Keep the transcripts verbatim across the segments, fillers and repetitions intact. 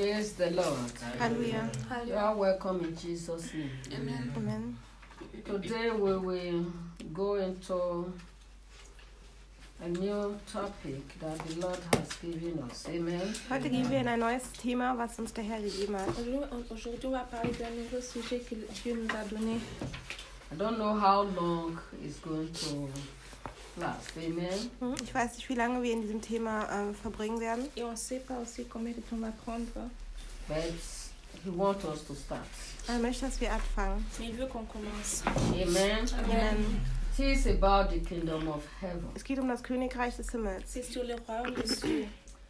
Praise the Lord. Hallelujah. You are welcome in Jesus' name. Amen. Amen. Today we will go into a new topic that the Lord has given us. Amen. Heute gehen wir in ein neues Thema, was uns der Herr gegeben hat. Aujourd'hui, on va parler d'un nouveau sujet que Dieu nous a donné. I don't know how long it's going to last. Amen. Ich weiß nicht, wie lange wir in diesem Thema äh, verbringen werden. Et on ne sait pas aussi combien de temps on va prendre. But He wants us to start. Er möchte, dass wir anfangen. Mais il veut qu'on commence. Amen. Amen. It is about the kingdom of heaven. Es geht um das Königreich des Himmels. C'est sur le royaume des cieux.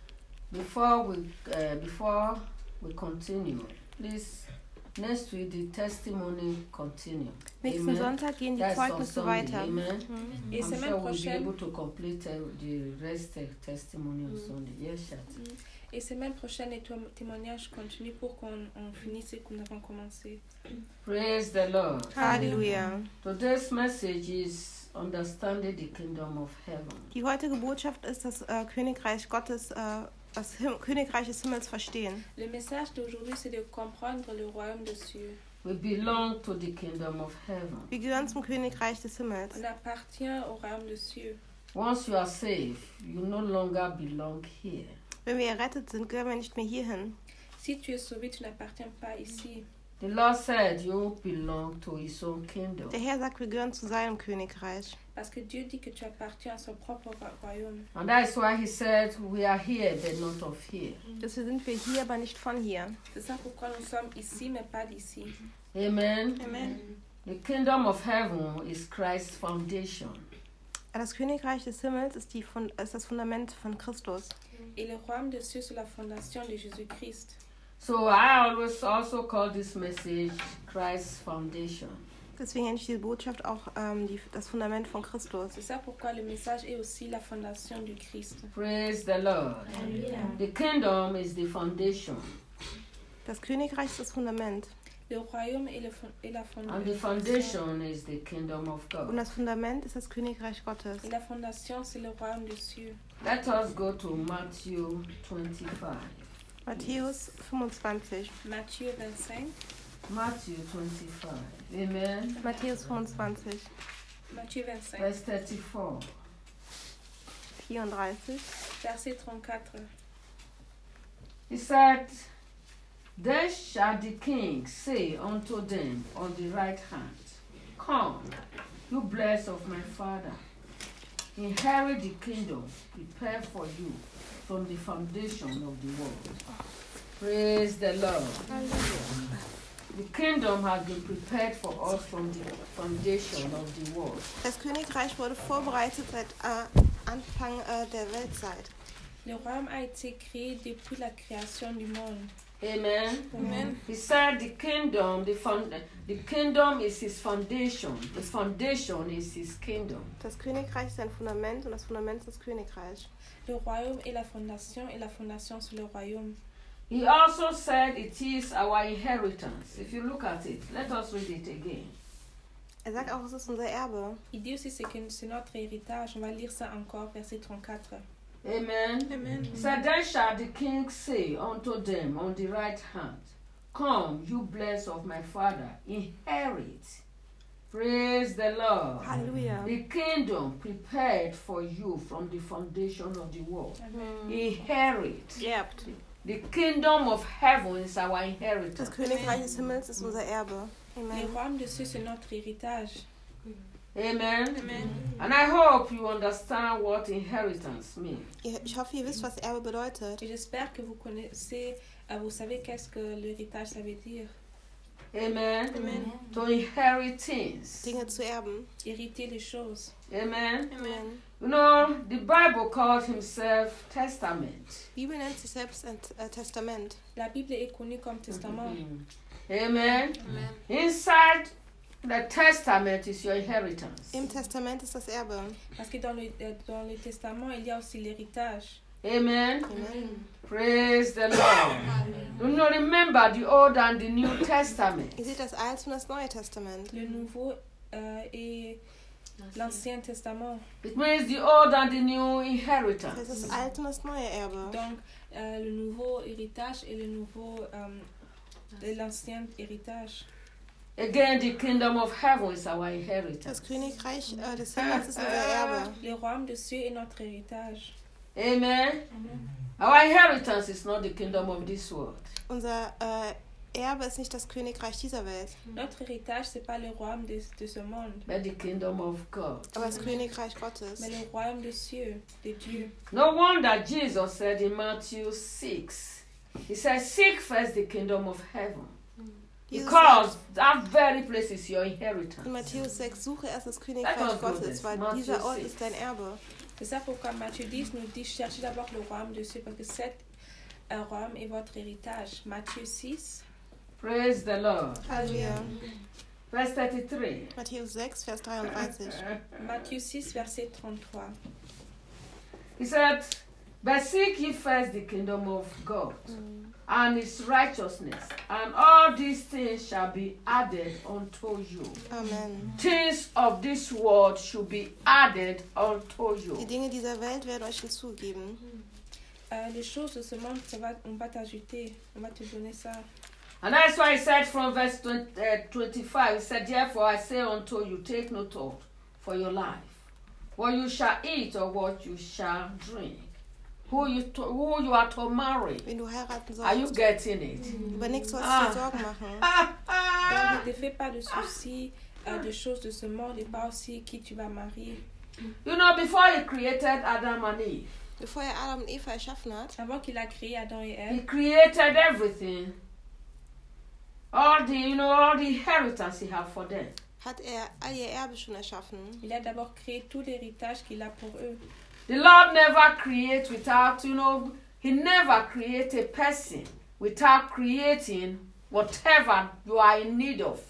Before we uh, before we continue, please next week the testimony continue. Nächsten Amen. Sonntag gehen die That's on Zeugnisse Sunday. weiter. Amen. Mhm. Et I'm semaine sure we'll be prochaine, able to complete uh, the rest of testimony on Sunday. Yes, Shat. et semaine prochaine, les témo- témoignages continuent pour qu'on on finisse ce que nous avons commencé. Praise the Lord. Halleluja. Today's message is understanding the kingdom of heaven. Die heutige Botschaft ist das äh, Königreich Gottes, äh, das Him- Königreich des Himmels verstehen. Le message d'aujourd'hui, c'est de comprendre le royaume des cieux. We belong to the kingdom of heaven. Wir gehören zum Königreich des Himmels. On appartient au royaume des cieux. Once you are saved, you no longer belong here. Wenn wir errettet sind, gehören wir nicht mehr hierhin. Si tu es sauvé, tu n'appartiens pas ici. The Lord said you belong to His own kingdom. Der Herr sagt, wir gehören zu seinem Königreich. Parce que Dieu dit que tu appartiens à son propre ro- royaume. And that is why He said we are here but not of here. Deswegen sind wir hier, aber nicht von hier. C'est ça pourquoi nous sommes ici, mais pas d'ici. Amen. Amen. The kingdom of heaven is Christ's foundation. Das Königreich des Himmels ist, die Fund- ist das Fundament von Christus. Et le royaume des cieux, c'est la fondation de Jésus-Christ. So I always also call this message Christ's foundation. Deswegen nenne ich diese Botschaft auch ähm, die, das Fundament von Christus. C'est ça pourquoi le message est aussi la fondation du Christ. Praise the Lord. The kingdom is the foundation, Das Königreich ist das Fundament. Le royaume est, le fon- est la and the fondation. foundation is the kingdom of Und God. das Fundament ist das Königreich Gottes. Et la fondation, c'est le royaume des cieux. Let us go to Matthew twenty-five. Matthäus fünfundzwanzig. Matthieu vingt-cinq. Matthew twenty-five. Amen. Matthäus fünfundzwanzig, Matthieu vingt-cinq. Verse thirty-four. vierunddreißig. Verset trente-quatre. He said, Then shall the king say unto them on the right hand, Come, you blessed of my father, inherit the kingdom prepared for you from the foundation of the world. Praise the Lord. The kingdom has been prepared for us from the foundation of the world. Das Königreich wurde vorbereitet seit äh, Anfang äh, der Weltzeit. Le royaume a été créé depuis la création du monde. Amen. Amen. He said the kingdom, the, found, the kingdom is his foundation. The foundation is his kingdom. Das Königreich ist ein Fundament und das Fundament ist das Königreich. Le royaume est la fondation et la fondation c'est le royaume. He also said it is our inheritance. If you look at it, let us read it again. Er sagt auch, es ist unser Erbe. Il dit aussi c'est que c'est notre héritage. On va lire ça encore, verset trente-quatre. Amen. Amen. He said, Then shall the king say unto them on the right hand, Come, you blessed of my father, inherit. Praise the Lord. Halleluja. The kingdom prepared for you from the foundation of the world. Amen. Inherit. Erbt. The kingdom of heaven is our Das inheritance. Königreich des Himmels ist unser Erbe. Le Amen. royaume de cieux, c'est notre héritage. Amen. Amen. And I hope you understand what inheritance means. Ihr- Ich hoffe, ihr wisst, was Erbe bedeutet. Et j'espère que vous connaissez, euh, vous savez qu'est-ce que l'héritage ça veut dire. Amen. Amen. To inherit things. Dinge zu erben. Hériter les choses. Amen. Amen. You know, the Bible called himself Testament. Die Bibel nennt sich selbst ein äh, Testament. La Bible est connue comme testament. Amen. Amen. Inside the testament is your inheritance. Im Testament ist das Erbe. Parce que dans le, euh, dans le testament, il y a aussi l'héritage. Amen. Amen. Praise the Lord. You know, remember the Old and the New Testament. Ihr seht das Alte und das Neue Testament. Le nouveau euh, et l'Ancien Testament. It means the old and the new Das inheritance. heißt das alte und das neue Erbe. Donc, euh, le nouveau héritage et le nouveau, euh, de l'ancien héritage. Again, the kingdom of heaven is our Das inheritance. Königreich äh, des Himmels ist unser Erbe. Le royaume des cieux est notre héritage. Amen. Our inheritance is not the kingdom of this world. Unser äh, Erbe ist nicht das Königreich dieser Welt, Notre héritage, c'est pas le royaume de, de ce monde, But the kingdom of God. aber das Königreich Gottes. mais le royaume des cieux, de Dieu. No wonder Jesus said in Matthew six, he said, seek first the kingdom of heaven. Jesus Because sagt that very place is your in inheritance. Matthäus sechs, suche erst das That Königreich was good, Gottes, weil Matthew dieser Ort six. ist dein Erbe. C'est ça pourquoi Matthieu dix nous dit cherchez d'abord le royaume des cieux, parce que cet euh, royaume est votre héritage. Matthieu six, Praise the Lord. Halleluja. Verse thirty-three. Matthäus sechs, Vers dreiunddreißig. Matthieu six, verset trente-trois. He said, but seek ye first the kingdom of God and his righteousness, and all these things shall be added unto you. Amen. Things of this world should be added unto Die you. Dinge dieser Welt werden euch hinzugeben. Euh, les choses de ce monde, ça va, on va t'ajouter, on va te donner ça. And that's why he said from verse twenty, uh, twenty-five, he said, therefore I say unto you, take no thought for your life, what you shall eat or what you shall drink, who you, to, who you are to marry. Wenn du heiraten Are you sollst, getting it? über nichts sollst du Ah. dir Sorgen machen. Donc ne te fais pas de soucis euh, de choses de ce monde et pas aussi qui tu vas marier. You know, before he created Adam and Eve, Bevor er Adam und Eva erschaffen hat, Avant qu'il a créé Adam et he Ève, created everything. All the, you know, all the inheritance he had for them. hat er all ihr Erbe schon erschaffen. il a d'abord créé tout l'héritage qu'il a pour eux. The Lord never creates without, you know, he never creates a person without creating whatever you are in need of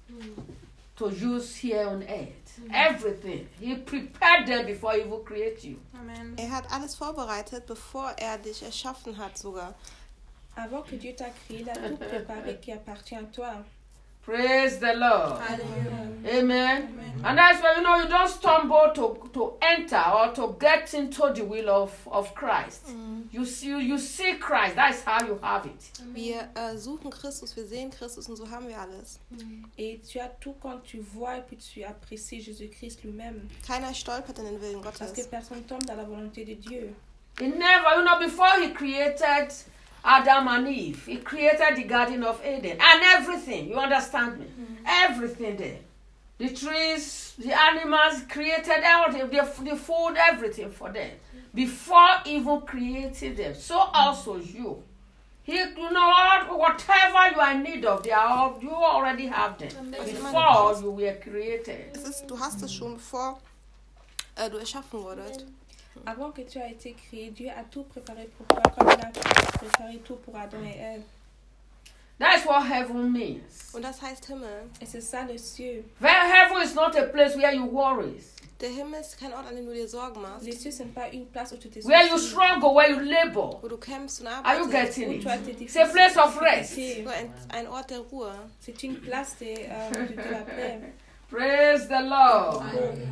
to use here on earth. Everything. He prepared them before he even create you. Amen. Er hat alles vorbereitet, bevor er dich erschaffen hat sogar. Avant que Dieu t'a créé, il a tout préparé qui appartient à toi. Praise the Lord. Alléluia. Amen. And that's why, you know, you don't stumble to, to enter or to get into the will of, of Christ. You see, you see Christ. That's how you have it. Wir äh, suchen Christus, wir sehen Christus und so haben wir alles. Et tu as tout quand tu vois et puis tu apprécies Jésus-Christ lui-même. Keiner stolpert in den Willen Parce que Gottes. personne tombe dans la volonté de Dieu. He never, you know, before he created Adam and Eve, he created the Garden of Eden and everything. You understand me? Everything there. The trees, the animals, created everything, the, the food, everything for them. Before even creating them. So also you. He, you know, all, whatever you are in need of, they are all, you already have them. Before you were created. Es ist, du hast es schon, bevor äh, du erschaffen wurdest. Avant que tu aies été créé, Dieu a tout préparé pour toi, comme il a préparé tout pour Adam et Ève. That's what heaven means. Und das heißt Himmel. Et c'est ça le cieux. Well, heaven is not a place where you worry, Der Himmel ist kein Ort, an dem du dir Sorgen machst, Les cieux, ce n'est pas une place où tu te where you soucies, struggle, where you labor. wo du kämpfst und Are you arbeitest. getting où it? tu as tes It's a place of rest. difficultés. Nur ein, ein Ort der Ruhe. C'est une place de, euh, de, de la paix. Praise the Lord.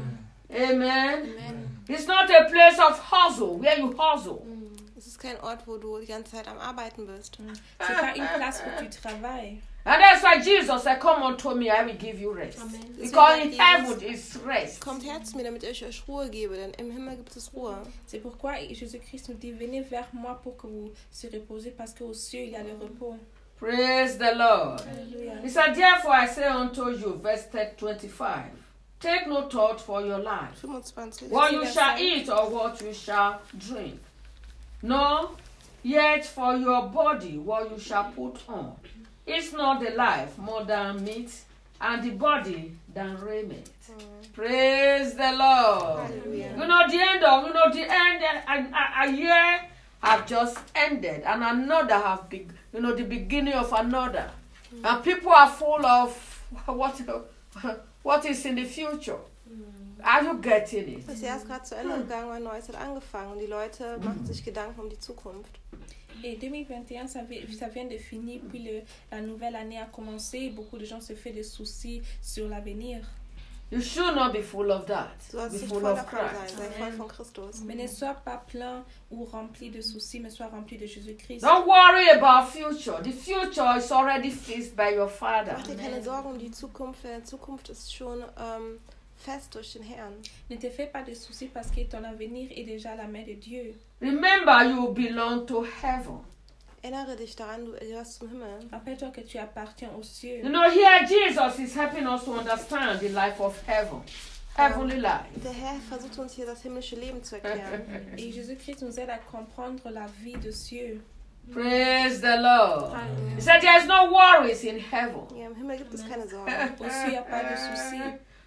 Amen. It's not a place of hustle, where you hustle. Es ist kein Ort, wo du die ganze Zeit am Arbeiten bist. C'est pas une place où tu travailles. And that's why Jesus said, come unto me, I will give you rest. Because in heaven is rest. Kommt her zu mir, damit ich euch Ruhe gebe, denn im Himmel gibt es Ruhe. C'est pourquoi Jésus-Christ nous dit, venez vers moi pour que vous se reposez, parce qu'au cieux, il y a le repos. Praise the Lord. Alléluia. He said, therefore I say unto you, verse twenty-five, take no thought for your life, fünfundzwanzig. what you shall eat or what you shall drink. No, yet for your body what you shall put on. Is not the life more than meat, and the body than raiment. Praise the Lord. Hallelujah. You know the end of, you know the end, a, a, a year have just ended, and another have been, you know, the beginning of another. And people are full of what, what is in the future. Are you getting it? Das Jahr ist gerade zu Ende gegangen, weil ein neues hat angefangen und die Leute machen sich Gedanken um die Zukunft. Et deux mille vingt et un, ça, vi- ça vient de finir, puis le, la nouvelle année a commencé. Beaucoup de gens se font des soucis sur l'avenir. You should not be full of that. Du sollst Be nicht full voll of davon Christ. sein, sei voll von Christus. Mais ne sois pas plein ou rempli de soucis, mais sois rempli de Jésus-Christ. Don't worry about future. The future is already fixed by your Father. Mach dir keine Sorgen um die Zukunft, denn die Zukunft ist schon ähm, fest durch den Herrn. Ne te fais pas de soucis parce que ton avenir est déjà à la main de Dieu. Remember, you belong to heaven. Erinnere dich daran, du gehörst zum Himmel. Rappelle-toi que tu appartiens aux cieux. You know, here Jesus is helping us to understand the life of heaven. Heavenly life. Der Herr versucht uns hier das himmlische Leben zu erklären. Et Jésus-Christ nous aide à comprendre la vie de cieux. Praise the Lord. Alléluia. He said there is no worries in heaven. Ja, im Himmel gibt es keine Sorgen. Aux cieux, il n'y a pas de soucis.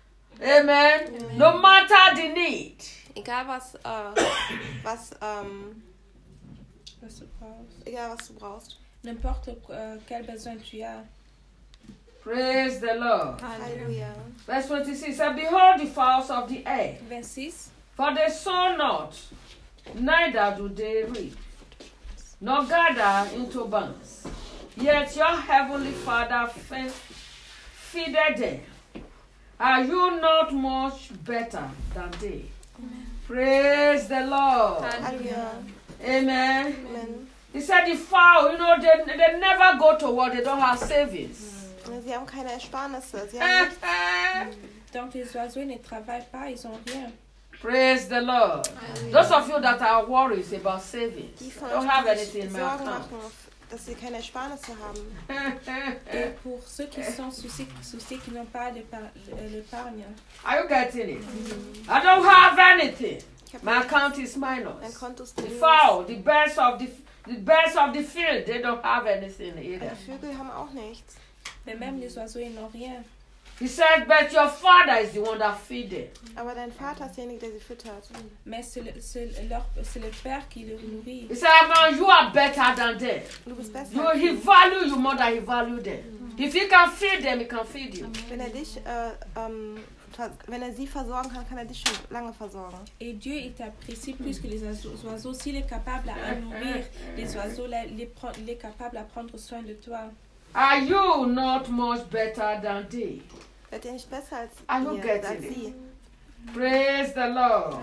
Amen. No matter the need. Egal was, äh, was, ähm, Was tu penses? egal was du brauchst. N'importe euh, quel besoin tu as. Praise the Lord. Halleluja. Verse twenty-six said, behold the fowls of the air, vingt-six. for they sow not, neither do they reap, nor gather into barns. Yet your heavenly Father fe- feedeth them. Are you not much better than they? Praise the Lord. Halleluja. Amen. Amen. He said the fowl, you know, they, they never go to work, they don't have savings. Sie haben keine Ersparnisse. Sie haben nichts. Donc les oiseaux ne travaillent pas, ils ont rien. Praise the Lord. Those of you that are worried about savings, Die von don't euch, have die anything sich in my Sorgen account. machen, dass sie keine Ersparnisse haben. Et pour ceux qui sont soucis, soucis qui n'ont pas l'épa- l'épargne, Are you getting it? I don't have anything. Ich hab My account is Mein minus. Konto ist The minus. fowl, the birds of the the birds of the field, they don't have anything either. Die Vögel haben auch nichts. mais même les oiseaux, ils n'ont rien. He said, but your father is the one that feed them. Aber dein Vater ist derjenige, der sie füttert. Mais c'est le, c'est leur- c'est le Père qui les nourrit. He said, man, you are better than them. Du bist besser. You, als he sie. value you more than he value them. If he can feed them, he can feed you. Wenn er dich, äh, ähm, ver- wenn er sie versorgen kann, kann er dich schon lange versorgen. Et Dieu, il t'apprécie plus que les oiseaux. oiseaux. S'il est capable à nourrir les oiseaux, là, il est, pre- il est capable à prendre soin de toi. Are you not much better than they? Seid ihr nicht besser als Are you ihr, getting als it? sie? Praise the Lord.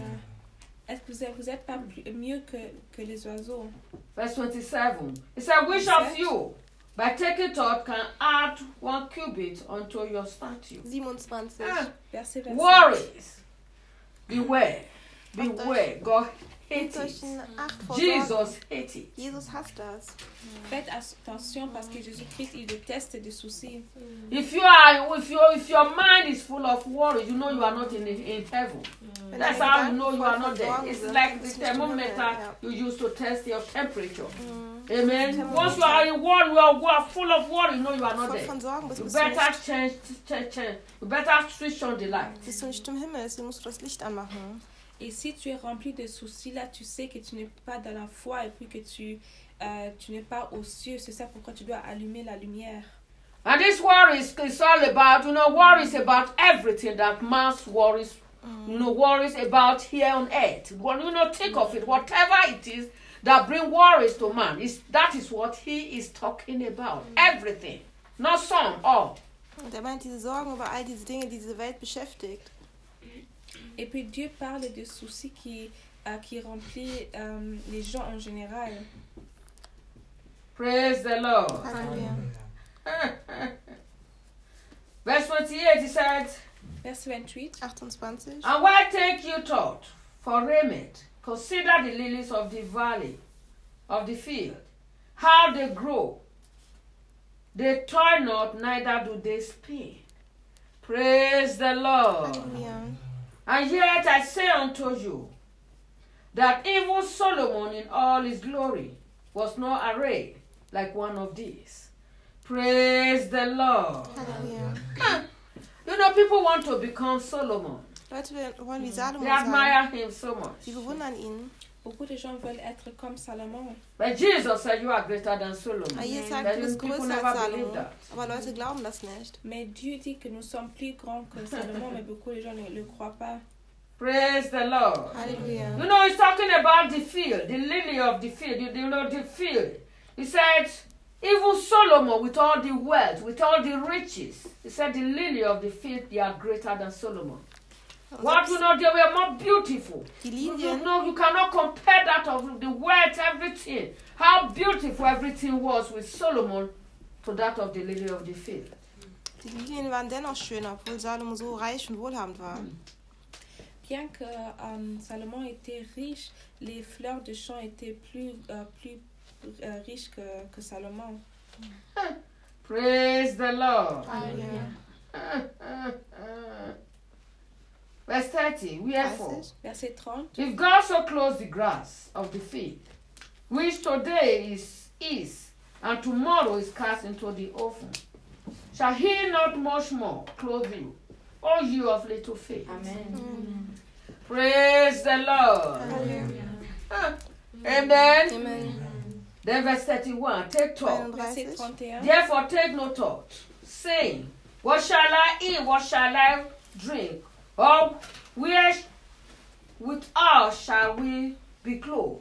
Est-ce que vous êtes, vous êtes pas plus- mieux que, que les oiseaux? Verse twenty-seven. He said, which of you, by taking thought, can add one cubit unto your statue? siebenundzwanzig. Ah, Verset vingt-cinq. worries. Beware. Beware. God hates Nehmt euch it. in Acht vor Sorgen. Jesus hates it. Jesus hasst das. Faites attention parce que Jésus-Christ, il déteste des soucis. If you are, if your if your mind is full of worries, you know you are not in in heaven. Wenn That's deine how you Gedanken know you voll are von not there. Sorgen It's sind, like dann the bist du nicht im Himmel, thermometer ja. you use to test your temperature. Mhm. Amen. Thermometer. Once you are in worry, you are, you are full of worry, you know you are not Voll there. von Sorgen bist, You bist du better nicht, change, change, change. You better switch on the light. bist du nicht im Himmel, deswegen musst du das Licht anmachen. Et si tu es rempli de soucis, là, tu sais que tu n'es pas dans la foi et puis que tu, euh, tu n'es pas aux cieux. C'est ça pourquoi tu dois allumer la lumière. And this worry is, is all about, you know, worries about everything that man's worries, you know, worries about here on earth. When you know, think of it, whatever it is that bring worries to man, is that is what he is talking about. Everything, not some, all. Und er meint diese Sorgen über all diese Dinge, die diese Welt beschäftigt. Et puis Dieu parle de soucis qui, euh, qui remplit euh, les gens en général. Praise the Lord. Halleluja. Verse twenty-eight, he said, Verset vingt-huit. achtundzwanzig. and why take you thought for raiment? Consider the lilies of the valley, of the field, how they grow. They toil not, neither do they spin. Praise the Lord. Halleluja. And yet I say unto you, that even Solomon in all his glory was not arrayed like one of these. Praise the Lord. Halleluja. You know, people want to become Solomon. Leute wollen wie They Salomon sein. admire him so much. Sie bewundern ihn. Beaucoup de gens veulent être comme Salomon. But Jesus said you are greater than Solomon. Aber Jesus sagt, But du bist people größer never als believe Salomon. that. Aber Leute glauben das nicht. Mais Dieu dit que nous sommes plus grands que Salomon, mais beaucoup de gens ne le croient pas. Praise the Lord. Halleluja. You know, he's talking about the field, the lily of the field. You, you know, the field. He said, Even Solomon, with all the wealth, with all the riches, he said the lily of the field, they are greater than Solomon. Und What, you selbst know, they were more beautiful. die You, you Lilien, know, you cannot compare that of the wealth, everything. How beautiful everything was with Solomon to that of the lily of the field. die Lilien waren dennoch schöner, obwohl Salomo so reich und wohlhabend war. Bien que euh, Salomon était riche, les fleurs de champ étaient plus, euh, plus euh, riches que, que Salomon. Praise the Lord. Halleluja. Verse thirty, wherefore, dreißig. Verset trente. if God so clothes the grass of the field, which today is is, and tomorrow is cast into the oven, shall he not much more clothe you, O you of little faith? Amen. Praise the Lord. Halleluja. Ah, amen. Amen. Then verse thirty-one, take thought. Verset einunddreißig. trente et un. Therefore take no thought, saying, what shall I eat, what shall I drink? Or where sh- with us shall we be clothed?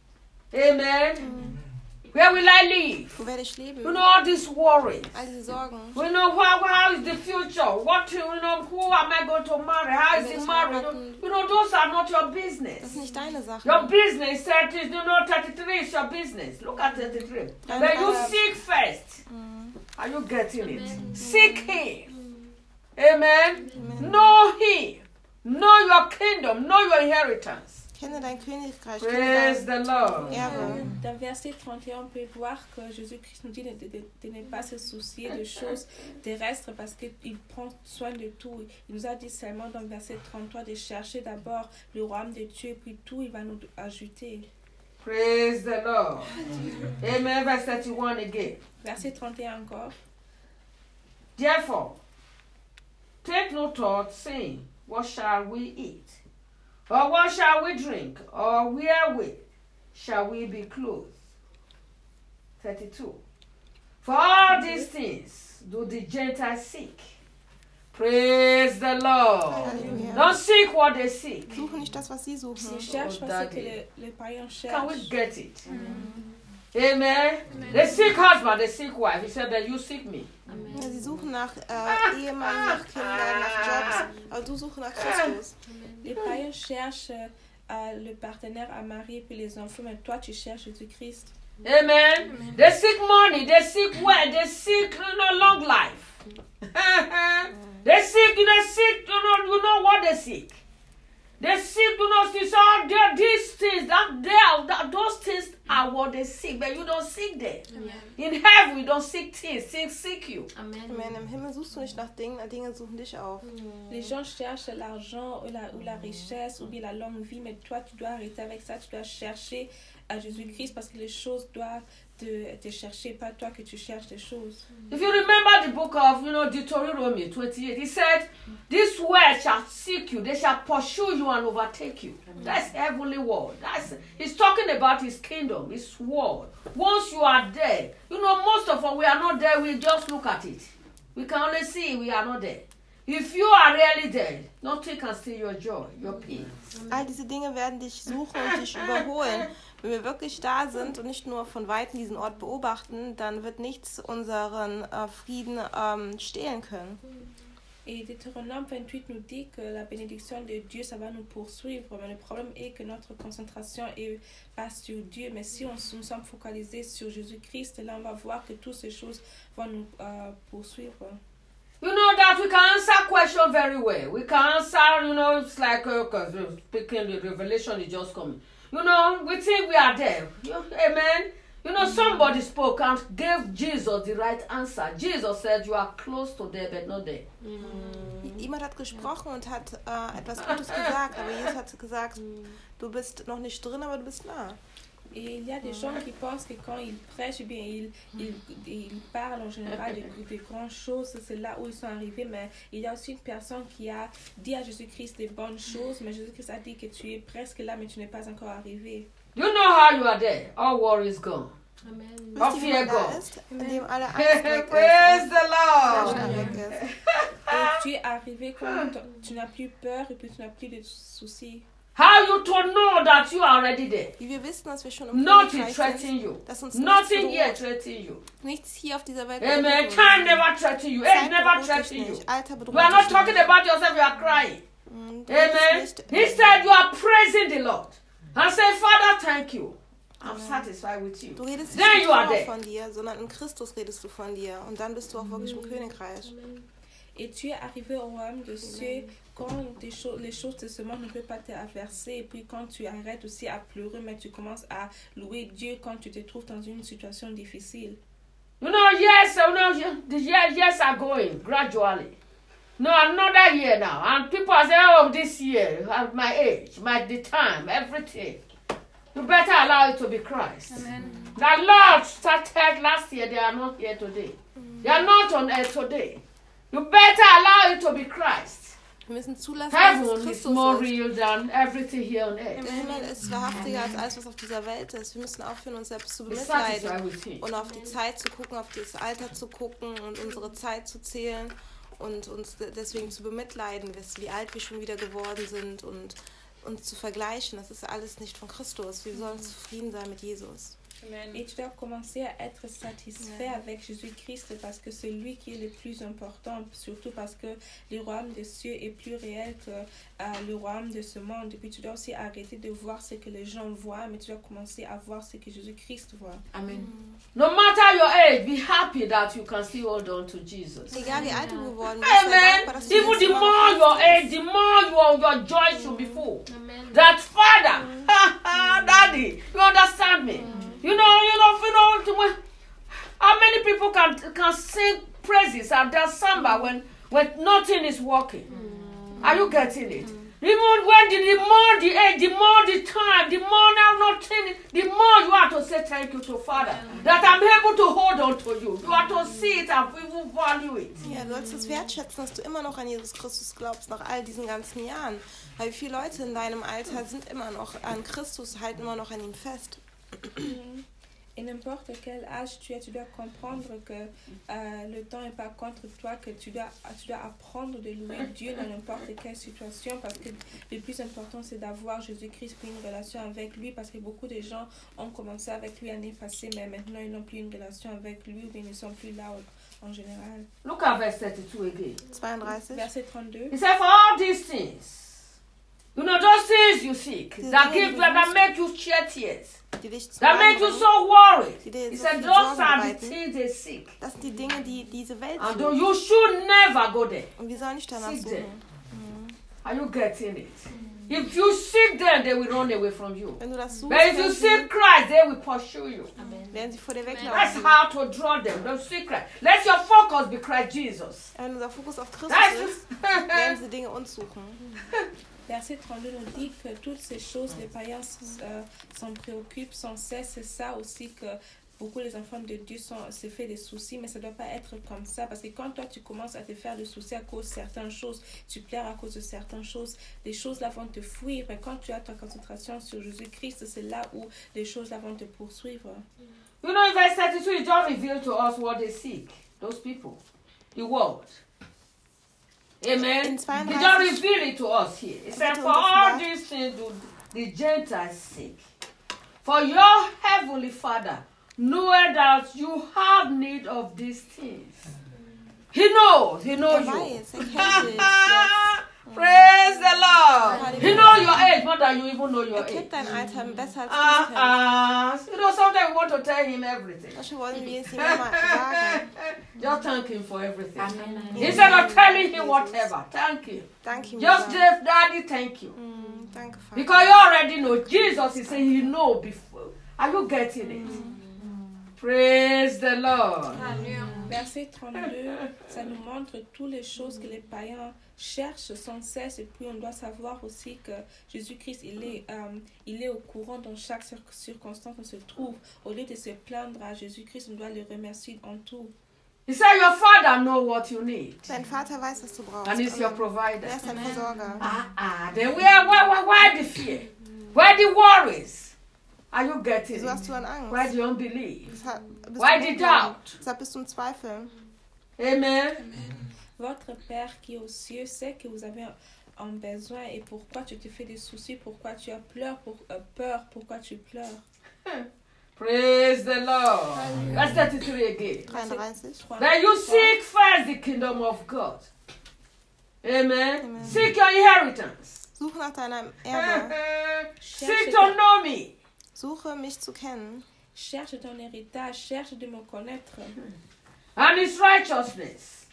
Amen. Where will I live? Wo werde ich leben? You know all these worries. All diese Sorgen. We know how, how is the future? What you know? Who am I going to marry? How is Will it ich married? heiraten? You know those are not your Das ist business. nicht deine Sache. Your business thirty, you know thirty-three is your business. Look at thirty-three. But you seek first. Are you getting it? Seek Him. Amen. Amen. Know Him. Know your kingdom. Know your inheritance. Kenne dein Königreich. Praise Kenne the Lord. deine Erbe. Dans verset trente et un, on peut voir que Jésus-Christ nous dit de, de- de- de ne pas se soucier de choses terrestres parce qu'il prend soin de tout. Il nous a dit seulement dans verset trente-trois de chercher d'abord le royaume de Dieu et puis tout il va nous ajouter. Praise the Lord. Amen. Verse thirty-one again. Verset trente et un encore. Therefore, take no thought, saying, what shall we eat? Or what shall we drink? Or wherewith shall we be clothed? thirty-two. For all these things do the Gentiles seek. Praise the Lord. Halleluja. Don't seek what they seek. Suche nicht das, was sie Ils suchen. cherchent Oh, parce que Daddy. les, les païens Can we cherchent. get it? Amen. They seek husband, they seek wife. He said that you seek me. Ja, sie suchen nach äh, Ehemann, nach Kindern, nach Jobs. Aber du suchst nach Christus. Les païens cherchent euh, le partenaire à marier puis les enfants, mais toi tu cherches Jésus-Christ. Amen. They seek money, they seek wealth, they seek you know, long life. They seek, they seek, you know, you know what they seek. They seek, you know, it's all there, these things, that there, that, those things are what they seek, but you don't seek them. In heaven, you don't seek things, things seek you. Amen. Im Himmel suchst du nicht nach Dingen, Dinge suchen dich auf. Les gens cherchent l'argent ou la, ou la richesse ou bien la longue vie, mais toi tu dois arrêter avec ça, tu dois chercher à Jésus-Christ parce que les choses doivent te, te chercher, pas toi que tu cherches les choses. If you remember the book of, you know, Deuteronomy twenty-eight, he said, this word shall seek you, they shall pursue you and overtake you. That's heavenly word. That's, he's talking about his kingdom, his word. Once you are there, you know, most of us, we are not there, we just look at it. We can only see we are not there. If you are really there, nothing can steal your joy, your peace. All diese Dinge werden dich suchen und dich überholen. Wenn wir wirklich da sind und nicht nur von Weitem diesen Ort beobachten, dann wird nichts unseren äh, Frieden ähm, stehlen können. Et Deutéronome vingt-huit nous dit que la bénédiction de Dieu, ça va nous poursuivre. Mais le problème est que notre concentration est pas sur Dieu. Mais si on, nous sommes focalisés sur Jésus-Christ, là, on va voir que toutes ces choses vont nous euh, poursuivre. You know that we can answer questions very well. We can answer, you know, it's like, because uh, speaking the revelation is just coming. You know, we think we are there. You, amen. You know, somebody spoke and gave Jesus the right answer. Jesus said, you are close to there, but not there. Jemand hat gesprochen und hat äh, etwas Gutes gesagt, aber Jesus hat gesagt, du bist noch nicht drin, aber du bist nah. Et il y a des gens qui pensent que quand ils prêchent, eh bien, ils, ils, ils parlent en général de, de grandes choses, c'est là où ils sont arrivés. Mais il y a aussi une personne qui a dit à Jésus-Christ des bonnes choses, mais Jésus-Christ a dit que tu es presque là, mais tu n'es pas encore arrivé. You know how you are there. All worry is gone. Amen. All Wisst ihr, wie fear man da gone. ist, in dem alle Angst weg Praise ist the Lord. und Furcht weg ist. Et tu es arrivé quand tu n'as plus peur et puis tu n'as plus de soucis. How you to know that you are already there? Wie wir wissen, dass wir schon im Nothing Königreich threatening sind, you. dass uns Nothing nichts here bedroht, threatening you. nichts hier auf dieser Welt Amen. bedroht. Time never threaten you. Age Zeit never bedroht dich threaten you. nicht. Alter bedroht You are not dich talking nicht. about yourself, you are crying. Mm, du redest Amen. nicht- Instead, you are praising the Lord and say, Father, thank you. I'm satisfied with you. Du redest Then nicht you are nur there. von dir, sondern in Christus redest du von dir. Und dann bist du auch wirklich im Königreich. Et tu es arrivé au royaume de cieux quand des cho- les choses de ce monde ne peuvent pas t'averser. Et puis quand tu arrêtes aussi à pleurer, mais tu commences à louer Dieu quand tu te trouves dans une situation difficile. You know, yes, you know, the years, years are going gradually. No, another year now. And people say, oh, this year, at my age, my the time, everything. You better allow it to be Christ. Amen. The Lord started last year, they are not here today. They are not on earth today. You better allow it to be Christ. Wir müssen zulassen, dass es Heaven is Christus more ist. real than everything here on earth. Der Himmel ist wahrhaftiger als alles, was auf dieser Welt ist. Wir müssen aufhören, uns selbst zu Be satisfied bemitleiden with Him. und auf die Zeit zu gucken, auf das Alter zu gucken und unsere Zeit zu zählen und uns de- deswegen zu bemitleiden, wie alt wir schon wieder geworden sind und uns zu vergleichen. Das ist alles nicht von Christus. Wir sollen zufrieden sein mit Jesus. Et tu dois commencer à être satisfait avec Jésus-Christ parce que c'est lui qui est le plus important, surtout parce que le royaume des cieux est plus réel que euh, le royaume de ce monde. Et puis tu dois aussi arrêter de voir ce que les gens voient, mais tu dois commencer à voir ce que Jésus-Christ voit. Amen. No matter your age, be happy that you can still hold on to Jesus. Egal wie alt du geworden bist, sei Amen. dankbar, dass du Even jetzt the immer noch more your hast. age, the more your, your joy should be full. Amen. That Father, Daddy, you understand me? You know, you know, you know, when, how many people can can sing praises and dance samba when when nothing is working? Are you getting it? Even when the, the more the age, the more the time, the more now nothing, the more you have to say thank you to Father that I'm able to hold on to you. You have to see it and even value it. Ja, du sollst es wertschätzen, dass du immer noch an Jesus Christus glaubst, nach all diesen ganzen Jahren. Weil wie viele Leute in deinem Alter sind immer noch an Christus, halten immer noch an ihm fest. Et n'importe quel âge tu es, tu dois comprendre que euh, le temps n'est pas contre toi, que tu dois, tu dois apprendre de louer Dieu dans n'importe quelle situation parce que le plus important c'est d'avoir Jésus-Christ pour une relation avec lui parce que beaucoup de gens ont commencé avec lui l'année passée mais maintenant ils n'ont plus une relation avec lui ou bien ils ne sont plus là en général. Look at verse thirty-two again. zweiunddreißig. Verset trente-deux. He said, for all these things, you know, those things you seek, that give that make you shed tears, Die dich zum that Weinen make you bringen. so worried. Die dir He so said, viel those Sorgen are the bereiten. things they seek. Das sind die Dinge, die diese Welt And sucht. you should never go there. Und wir sollen nicht danach Seek them. suchen. Are you getting it? If you seek them, they will run away from you. Wenn du das suchst, But if you werden seek sie, Christ, they will pursue you. werden sie vor dir That's weglaufen. how to draw them. Don't seek Christ. Let your focus be Christ Jesus. Wenn unser Fokus auf Christus That's ist, werden sie Dinge uns suchen. Verset trente-deux nous dit que toutes ces choses, les païens euh, s'en préoccupent sans cesse. C'est ça aussi que beaucoup les enfants de Dieu sont, se fait des soucis, mais ça ne doit pas être comme ça. Parce que quand toi, tu commences à te faire des soucis à cause de certaines choses, tu pleures à cause de certaines choses, les choses-là vont te fuir. Mais quand tu as ta concentration sur Jésus-Christ, c'est là où les choses-là vont te poursuivre. You know, in verse thirty-two, it just revealed to us what they seek. Those people. The world. Amen. In He zweiunddreißig just revealed it to us here. He said, for all these things do the Gentiles seek. For your heavenly Father knoweth that you have need of these things. He knows. He knows Er you. weiß, er kennt dich. Yes. Praise the Lord. He knows your age more than you even know your Er age. kennt dein Alter besser als du Uh, es kennst. uh, you know, sometimes we want to tell him everything. Manchmal wollen wir es ihm immer sagen. Just thank him for everything. Amen. Instead of telling him whatever, thank him. Danke ihm. Just lieber. give Daddy thank you. Mm, danke, Vater. Because you already know. Jesus is saying he know before. Are you getting it? Praise the Lord. Verset trente-deux, ça nous montre toutes les choses que les païens cherchent sans cesse. Et puis on doit savoir aussi que Jésus-Christ, il est, euh, il est au courant dans chaque cir- circonstance où on se trouve. Au lieu de se plaindre à Jésus-Christ, on doit le remercier en tout. He said your Father know what you need. Dein Vater weiß, was du brauchst. And he's your Und provider. er ist dein Versorger. Ah, ah. Then where, where, where, where the fear? Where the worries? Are you getting Wieso hast it? du an Angst? Where the unbelief? Deshalb bist Why du the unglauben. doubt? Deshalb bist du im Zweifel. Amen. Votre Père qui est aux cieux sait que vous avez en besoin et pourquoi tu te fais des soucis, pourquoi tu as peur, pour, euh, peur, pourquoi tu pleures. Praise the Lord. Verse thirty-three again. dreiunddreißig. That you seek first the kingdom of God. Amen. Amen. Seek your inheritance. Suche nach deinem Erbe. Seek to know me. Suche mich zu kennen. Cherche ton héritage, cherche de me connaître. And his righteousness.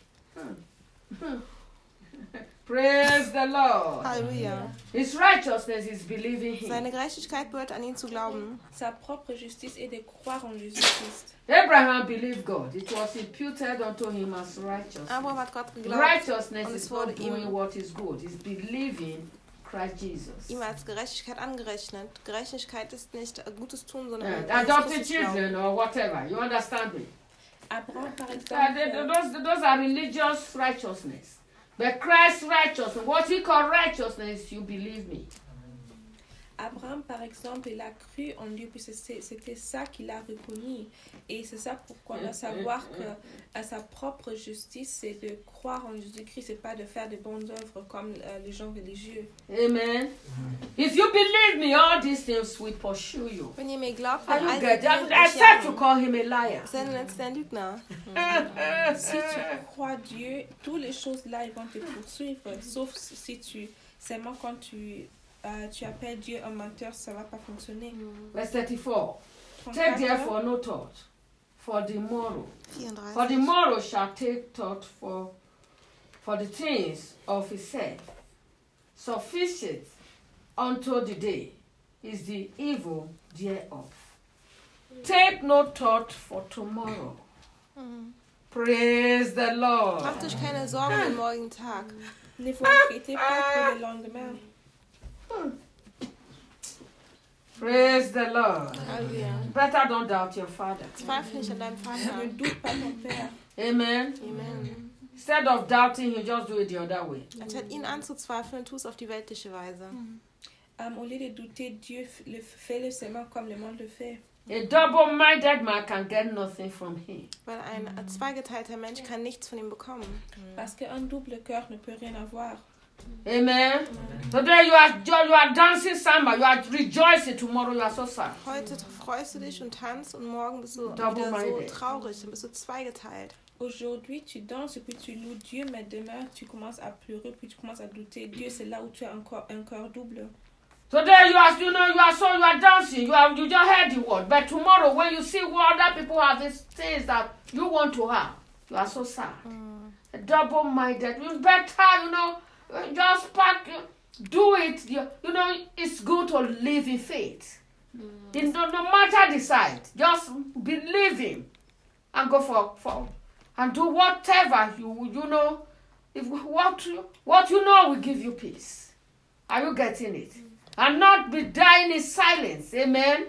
Praise the Lord. Halleluja. His righteousness is believing him. Seine Gerechtigkeit bedeutet, an ihn zu glauben. Sa propre justice est de croire en Jésus-Christ. Abraham believed God. It was imputed unto him as righteousness. Abraham hat Gott geglaubt Righteousness und is es not wurde doing ihm, what is good. It's believing Christ Jesus. ihm als Gerechtigkeit angerechnet. Gerechtigkeit ist nicht Gutes tun, sondern Yeah, an Jesus adopted Christus glauben. children or whatever. You understand me? Abraham, par Uh, exemple, they- those, those are religious righteousness. But Christ's righteousness, what he called righteousness, you believe me. Abraham, par exemple, il a cru en Dieu, puis c'est- c'était ça qu'il a reconnu. Et c'est ça pourquoi on doit savoir que à sa propre justice, c'est de croire en Jésus-Christ et pas de faire de bonnes œuvres comme euh, les gens religieux. Amen. If you believe me, all these things will pursue you. Wenn ihr mir glaubt, Are werden you all get diese that? Dinge I euch said to jagen. call him a liar. Sein letzter ein Lügner. Si tu crois Dieu, toutes les choses là, ils vont te poursuivre. Sauf si tu, seulement quand tu, euh, tu appelles Dieu un menteur, ça va pas fonctionner. Verse thirty-four. Take trente-quatre, therefore no thought for the morrow. For the vierunddreißig. morrow shall take thought for, for the things of itself. Sufficient unto the day is the evil thereof. Take no thought for tomorrow. Mhm. Praise the Lord. Macht euch keine Sorgen um den morgigen Tag. Ne vous inquiétez pas pour le lendemain. Praise the Lord. Halleluja. Better don't doubt your father. Zweifle nicht an deinem Vater. Ne doute pas ton Père. Amen. Amen. Instead of doubting him, just do it the other way. Anstatt ihn anzuzweifeln, tu es auf die weltliche Weise. Um, au lieu de douter, Dieu f- le, fais-le seulement comme le monde le fait. A double-minded man can get nothing from him. Weil ein zweigeteilter Mensch kann nichts von ihm bekommen. Parce qu'un double cœur ne peut rien avoir. Amen. Today you are jo- you are dancing samba, you are rejoicing. Tomorrow you are so sad. Heute freust du dich und tanzt und morgen bist du wieder so Double-minded. traurig, dann bist du zweigeteilt. Aujourd'hui, tu danses et puis tu loues Dieu, mais demain, tu commences à pleurer, puis tu commences à douter. Dieu, c'est là où tu as encore un cœur double. Today you are, you know, you are so you are dancing. You are you just heard the word, but tomorrow when you see what other people have, these things that you want to have, you are so sad. A double-minded. You better, you know, just pack, do it. You, you know, it's good to live in faith. In no, no matter the side, just believe him and go for for and do whatever you you know. If what you, what you know will give you peace. Are you getting it? And not be dying in silence. Amen.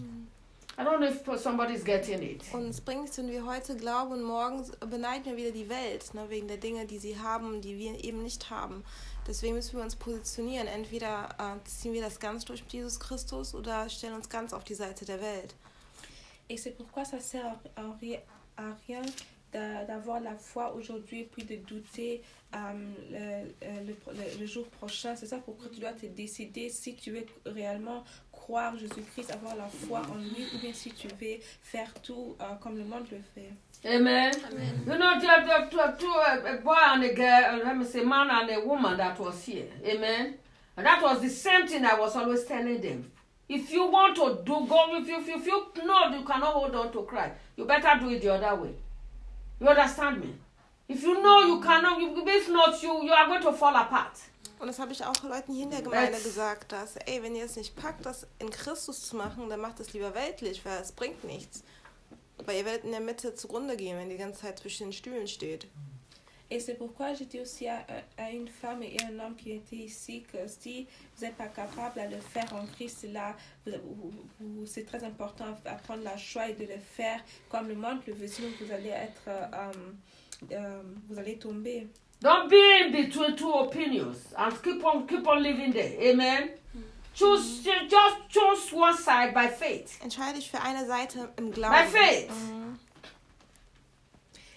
I don't know if somebody's getting it. Und es bringt nichts, wenn wir heute glauben und morgen beneiden wir wieder die Welt, ne, wegen der Dinge, die sie haben, die wir eben nicht haben. Deswegen müssen wir uns positionieren. Entweder äh, ziehen wir das ganz durch mit Jesus Christus oder stellen uns ganz auf die Seite der Welt. Et c'est pourquoi ça sert à rien, à rien d'a- d'avoir la foi aujourd'hui puis de douter euh, le, le, le- le jour prochain. C'est ça pourquoi tu dois te décider si tu veux réellement croire en Jésus-Christ, avoir la foi en lui, ou bien si tu veux faire tout euh, comme le monde le fait. Amen. Amen. You know, there there two, two, a, a boy and a girl, uh, let me say, man and a woman that was here. Amen. And that was the same thing I was always telling them. If you want to do go, if you, if you, if you know you cannot hold on to Christ, you better do it the other way. You understand me? If you know you cannot, if not, you, you are going to fall apart. Und das habe ich auch Leuten hier in der Gemeinde That's- gesagt, dass, ey, wenn ihr es nicht packt, das in Christus zu machen, dann macht es lieber weltlich, weil es bringt nichts. Weil ihr werdet in der Mitte zugrunde gehen, wenn ihr die ganze Zeit zwischen den Stühlen steht. Et c'est pourquoi j'ai dit aussi à, à une femme et un homme qui étaient ici que si vous n'êtes pas capable de le faire en Christ, là, vous- vous- vous- c'est très important à prendre la choix et de le faire comme le monde le veut, sinon vous allez être, euh, euh, vous allez tomber. Don't be in between two opinions and keep on keep on living there. Amen. Choose just choose one side by faith. Entscheide dich für eine Seite im Glauben. By faith. Mhm.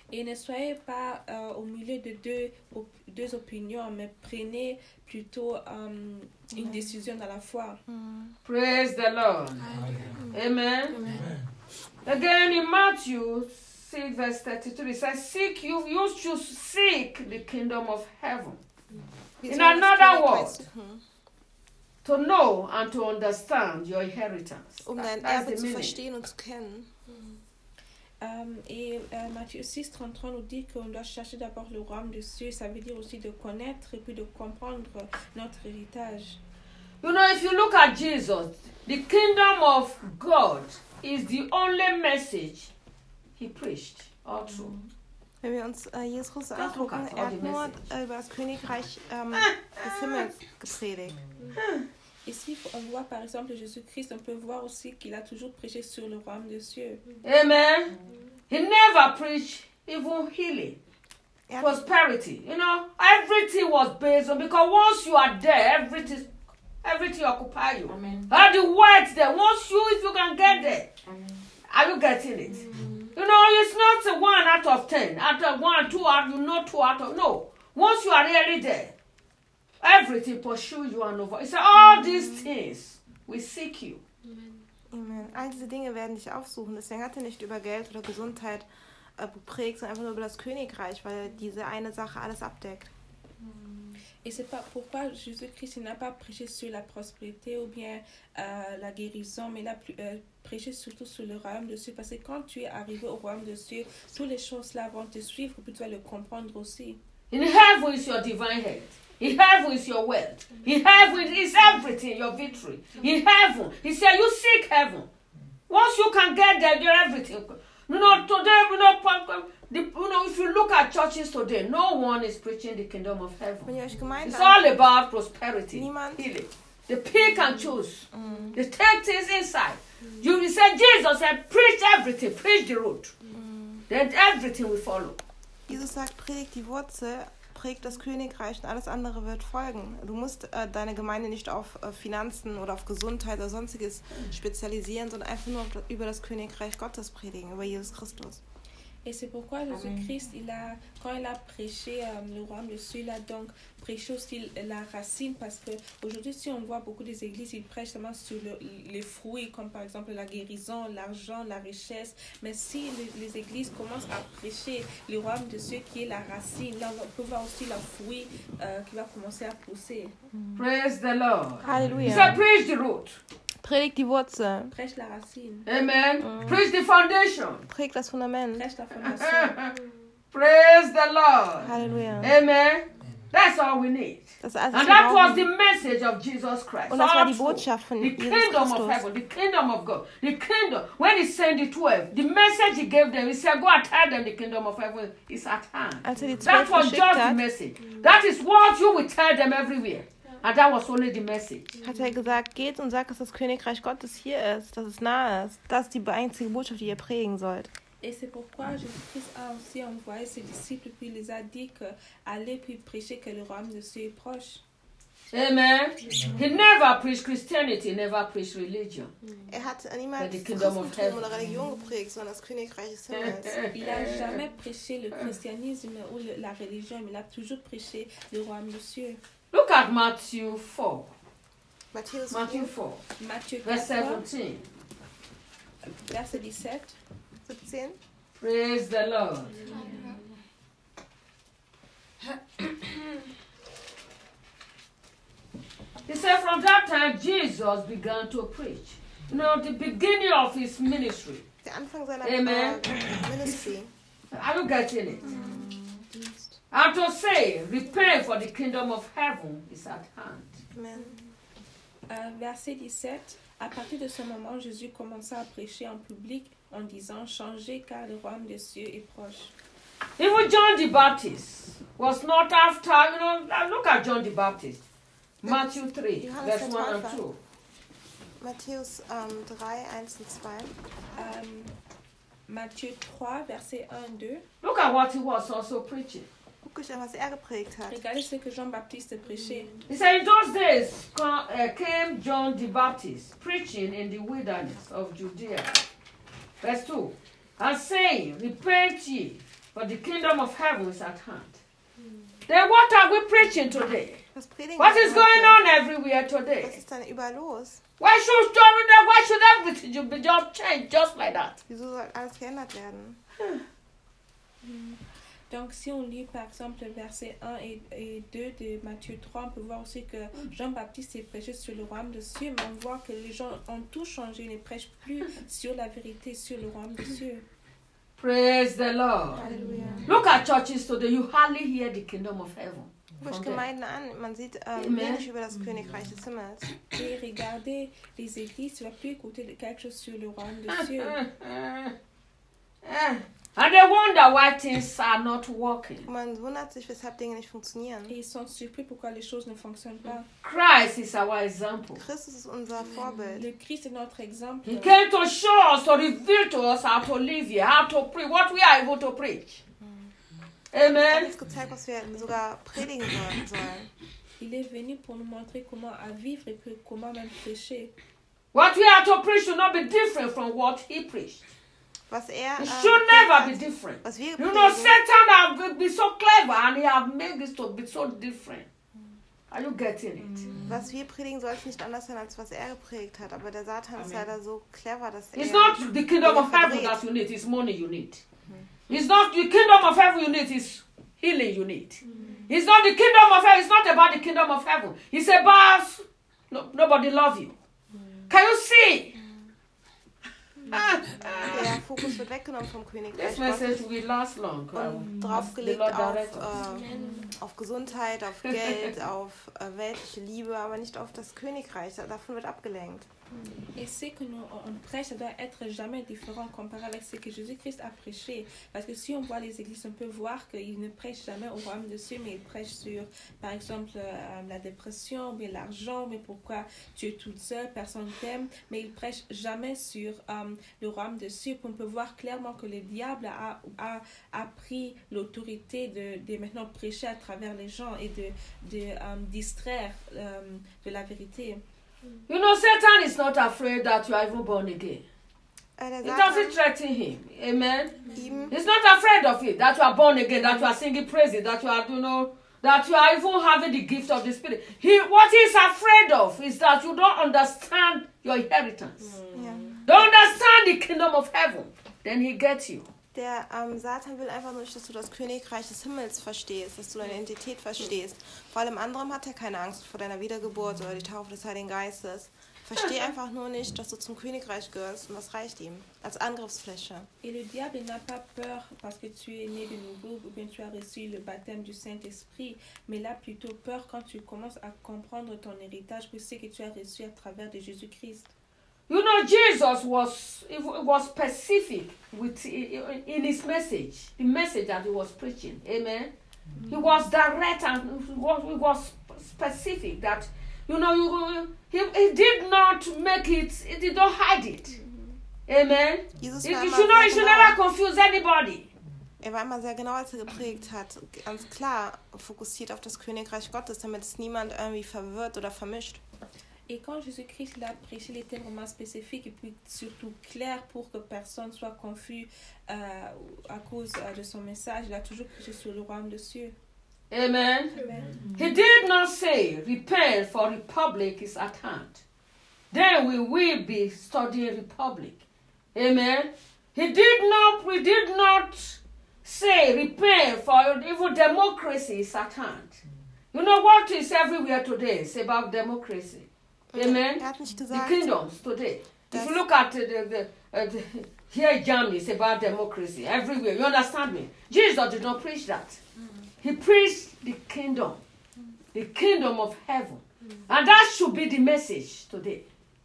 Et ne soyez pas euh, au milieu de deux, op- deux opinions, mais prenez plutôt um, une décision à la fois. Praise the Lord. Amen. Again in Matthew six verse thirty-three, it says, seek you, you should seek the kingdom of heaven. Wir In sollen das another Königreich word, suchen, to know and to understand your inheritance. um That- dein that's Erbe the zu meaning. verstehen und zu kennen. Um, et euh, Matthieu six trente-trois nous dit qu'on doit chercher d'abord le royaume des cieux. Ça veut dire aussi de connaître et puis de comprendre notre héritage. You know, if you look at Jesus, the kingdom of God is the only message he preached all through. Wenn wir uns äh, Jesus Just look angucken, at er all the hat nur message. äh, über das Königreich ähm, des Himmels gepredigt. Ici, on voit par exemple Jésus-Christ, on peut voir aussi qu'il a toujours prêché sur le royaume des cieux. Amen. He never preached even healing, Er hat, prosperity. You know, everything was based on, because once you are there, everything, everything occupy you. Amen. All the words there, once you, if you can get there, are you getting it? You know, it's not a one out of ten. Out of one, two out, you know, two out of, no. Once you are really there, everything pursue you and over. It's all these things will seek you. Amen. All diese Dinge werden dich aufsuchen. Deswegen hat er nicht über Geld oder Gesundheit äh, geprägt, sondern einfach nur über das Königreich, weil er diese eine Sache alles abdeckt. Et c'est pas pourquoi Jésus-Christ il n'a pas prêché sur la prospérité ou bien euh, la guérison, mais il a plus, euh, prêché surtout sur le royaume de Dieu. Parce que quand tu es arrivé au royaume de Dieu, toutes les choses là vont te suivre, puis tu vas le comprendre aussi. In heaven is your divine health. In heaven is your wealth. In heaven is everything, your victory. In heaven, he said, you seek heaven. Once you can get there, you're everything. You know, today, you know, the, you know, if you look at churches today, no one is preaching the kingdom of Wenn heaven. ihr euch Gemeinden It's all about prosperity, Niemand- healing. They pick and choose. They take things inside. You said, Jesus said, preach everything, preach the road. Then everything will follow. Jesus sagt, predigt die Wurzel, prägt das Königreich und alles andere wird folgen. Du musst äh, deine Gemeinde nicht auf äh, Finanzen oder auf Gesundheit oder sonstiges spezialisieren, sondern einfach nur auf, über das Königreich Gottes predigen, über Jesus Christus. Et c'est pourquoi Jésus-Christ, il a, quand il a prêché euh, le royaume de Dieu, il a donc prêché aussi la racine, parce que aujourd'hui, si on voit beaucoup des églises, ils prêchent seulement sur le, les fruits, comme par exemple la guérison, l'argent, la richesse. Mais si les, les églises commencent à prêcher le royaume de Dieu, qui est la racine, là, on peut voir aussi le fruit euh, qui va commencer à pousser. Praise the Lord. He Halleluja. said, preach the root. Predigt die Wurzel, Prêche la racine, Amen. Preach the foundation. prägt das Fundament. prêche la fondation. Praise the Lord. Halleluja. Amen. That's all we need. Das ist alles, was And wir that was brauchen. the message of Jesus Christ. Und das war die All through. Botschaft von The Jesus kingdom of Christus. heaven, the kingdom of God, the kingdom. When he sent the twelve, the message he gave them, he said, go and tell them the kingdom of heaven is at hand. Als er die That zwölf was geschickt just the hat, message. That is what you will tell them everywhere. And that was only the message. hat er gesagt, geht und sagt, dass das Königreich Gottes hier ist, dass es nahe ist. Das ist die einzige Botschaft, die ihr prägen sollt. Et c'est pourquoi Jésus-Christ a aussi envoyé ses disciples, puis il les a dit que allez puis prêcher que le royaume de Dieu est proche. Amen. He never preached Christianity, never preached religion. Er hat niemals The kingdom of Christentum heaven. oder Religion geprägt, sondern das Königreich des Himmels. Il n'a jamais prêché le christianisme ou le- la religion, mais il a toujours prêché le royaume de Dieu. Look at Matthew four. Matthäus Matthew vier, four, Matthieu verse quatre, seventeen. verset dix-sept. siebzehn. Praise the Lord. He said, from that time, Jesus began to preach. You know, the beginning of his ministry. Der Anfang seiner Amen. äh, Ministry. Are you getting it? And to say, repent for the kingdom of heaven is at hand. Amen. Euh, verset dix-sept. À partir de ce moment, Jésus commença à prêcher en public en disant changez car le royaume des cieux est proche. Even John the Baptist was not after, you know, now look at John the Baptist. Matthew three, Johannes verse der one and Täufer. two. Matthäus ähm, drei, eins und zwei. Euh, Matthieu trois, verset un et deux. Look at what he was also preaching. Guck euch an, was er geprägt hat. Regardez ce que Jean-Baptiste prêchait. He said, in those days co- uh, came John the Baptist, preaching in the wilderness of Judea. Verse two. And saying, repent ye, for the kingdom of heaven is at hand. Then what are we preaching today? Was predigen What wir is going heute? on everywhere Was today? ist dann überall los? Why should why should everything be just changed just like that? Wieso soll alles geändert werden? Donc, si on lit par exemple le verset un et, et deux de Matthieu trois, on peut voir aussi que Jean-Baptiste est prêché sur le royaume des cieux, mais on voit que les gens ont tout changé, ils ne prêchent plus sur la vérité, sur le royaume des cieux. Praise the Lord. Halleluja. Look at churches today. You hardly hear the kingdom of heaven. Guck from euch them. Gemeinden an, man sieht ähm, Amen. wenig über das Königreich des Himmels. Et regardez les églises, tu vas plus écouter de quelque chose sur le royaume des cieux. And they wonder why things are not working. Und man wundert sich, weshalb Dinge nicht funktionieren. Et ils sont surpris pourquoi les choses ne fonctionnent pas. Christ is our example. Christus ist unser Vorbild. Le Christ est notre exemple. He came to show us, to reveal to us how to live here, how to preach, what we are able to preach. Er hat Amen. uns gezeigt, was wir sogar predigen sollen. sollen. Il est venu pour nous montrer comment à vivre et que- comment même prêcher. What we are to preach should not be different from what he preached. Was er It äh, should gepredigt never be hat, different. was wir You know, predigen, Satan have been so clever and he have made this to be so different. Are you getting it? was wir predigen, soll es nicht anders sein, als was er gepredigt hat. Aber der Satan ist Amen. leider so clever, dass It's er... not the kingdom of heaven that you need, it's money you need. It's not the kingdom of heaven you need, it's healing you need. It's not the kingdom of heaven, it's not about the kingdom of heaven. It's about no, nobody love you. Can you see? Ah, ah. Der Fokus wird weggenommen vom Königreich This Gottes message will last long. und The draufgelegt Lord auf, direct us. äh, auf Gesundheit, auf Geld, auf äh, weltliche Liebe, aber nicht auf das Königreich. Davon wird abgelenkt. Et ce que nous on prêche, ça doit être jamais différent comparé avec ce que Jésus-Christ a prêché. Parce que si on voit les églises, on peut voir qu'ils ne prêchent jamais au royaume des cieux, mais ils prêchent sur, par exemple, euh, la dépression, mais l'argent, mais pourquoi tu es toute seule, personne t'aime. Mais ils prêchent jamais sur euh, le royaume des cieux. On peut voir clairement que le diable a, a, a pris l'autorité de, de maintenant prêcher à travers les gens et de, de euh, distraire euh, de la vérité. You know, Satan is not afraid that you are even born again. Äh, der It doesn't Satan threaten him. Amen. ihm He's not afraid of it, that you are born again, that you are singing praises, that you are, you know, that you are even having the gift of the Spirit. He, what he's afraid of is that you don't understand your inheritance. ja. Don't understand the kingdom of heaven. Then he gets you. Der ähm, Satan will einfach nur nicht, dass du das Königreich des Himmels verstehst, dass du deine Identität verstehst. Vor allem anderem hat er keine Angst vor deiner Wiedergeburt oder die Taufe des Heiligen Geistes. Versteh einfach nur nicht, dass du zum Königreich gehörst und das reicht ihm als Angriffsfläche. Et le diable n'a pas peur parce que tu es né de nouveau ou bien tu as reçu le baptême du Saint-Esprit, mais il a plutôt peur quand tu commences à comprendre ton héritage, que c'est que tu as reçu à travers de Jésus-Christ. You know, Jesus was it was specific with in his message, the message that he was preaching. Amen. He was direct and he was, he was specific that you know you he, he did not make it. He did not hide it. Amen. Jesus You, war you immer should know. You sehr should never genau. confuse anybody. Er war immer sehr genau, als er geprägt hat. Ganz klar fokussiert auf das Königreich Gottes, damit es niemand irgendwie verwirrt oder vermischt. Et quand Jésus-Christ l'a prêché, il était vraiment spécifique et puis surtout clair pour que personne soit confus euh, à cause euh, de son message. Il a toujours prêché sur le royaume des cieux. Amen. Amen. He did not say, repent for republic is at hand. Then we will be studying republic. Amen. He did not, we did not say, repent for even democracy is at hand. You know what is everywhere today? It's about democracy. Amen. Er hat nicht The gesagt, kingdoms today. That's- If you look at uh, the, the, uh, the here in Germany, it's about democracy everywhere. You understand me? Jesus did not preach that. He preached the kingdom, the kingdom of heaven, and that should be the message today.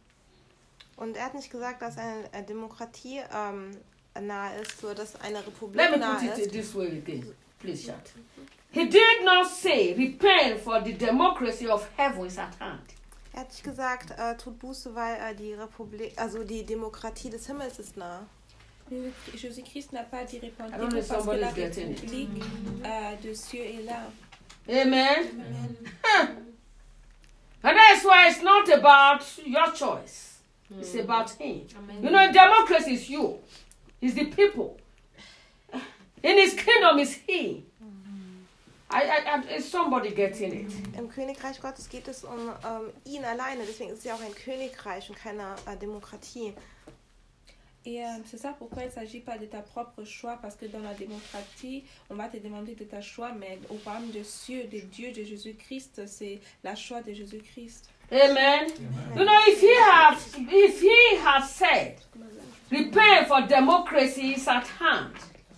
und er hat nicht gesagt, dass eine, eine Demokratie ähm, nahe ist, so dass eine Let Republik me nahe put it ist. this way again, please, chat. He did not say, repent for the democracy of heaven is at hand. Er hat nicht gesagt, äh, tut Buße, weil äh, die Republik, also die Demokratie des Himmels ist nah. Jésus-Christ n'a pas dit I don't know repentez-vous if parce que la somebody's getting it. République euh, de cieux est là. Amen. Huh. And that's why it's not about your choice. It's about him. Amen. You know, democracy is you. It's the people. In his kingdom is he. I, I, I, is somebody getting it? Im Königreich Gottes geht es um ähm, ihn alleine, deswegen ist es ja auch ein Königreich und keine äh, Demokratie. Et euh, c'est ça pourquoi il ne s'agit pas de ta propre choix, parce que dans la démocratie, on va te demander de ta choix, mais au royaume de cieux, de Dieu, de Jésus-Christ, c'est la choix de Jésus-Christ. Amen. Amen. You know, if he have, if he has said, repent for democracy is at hand,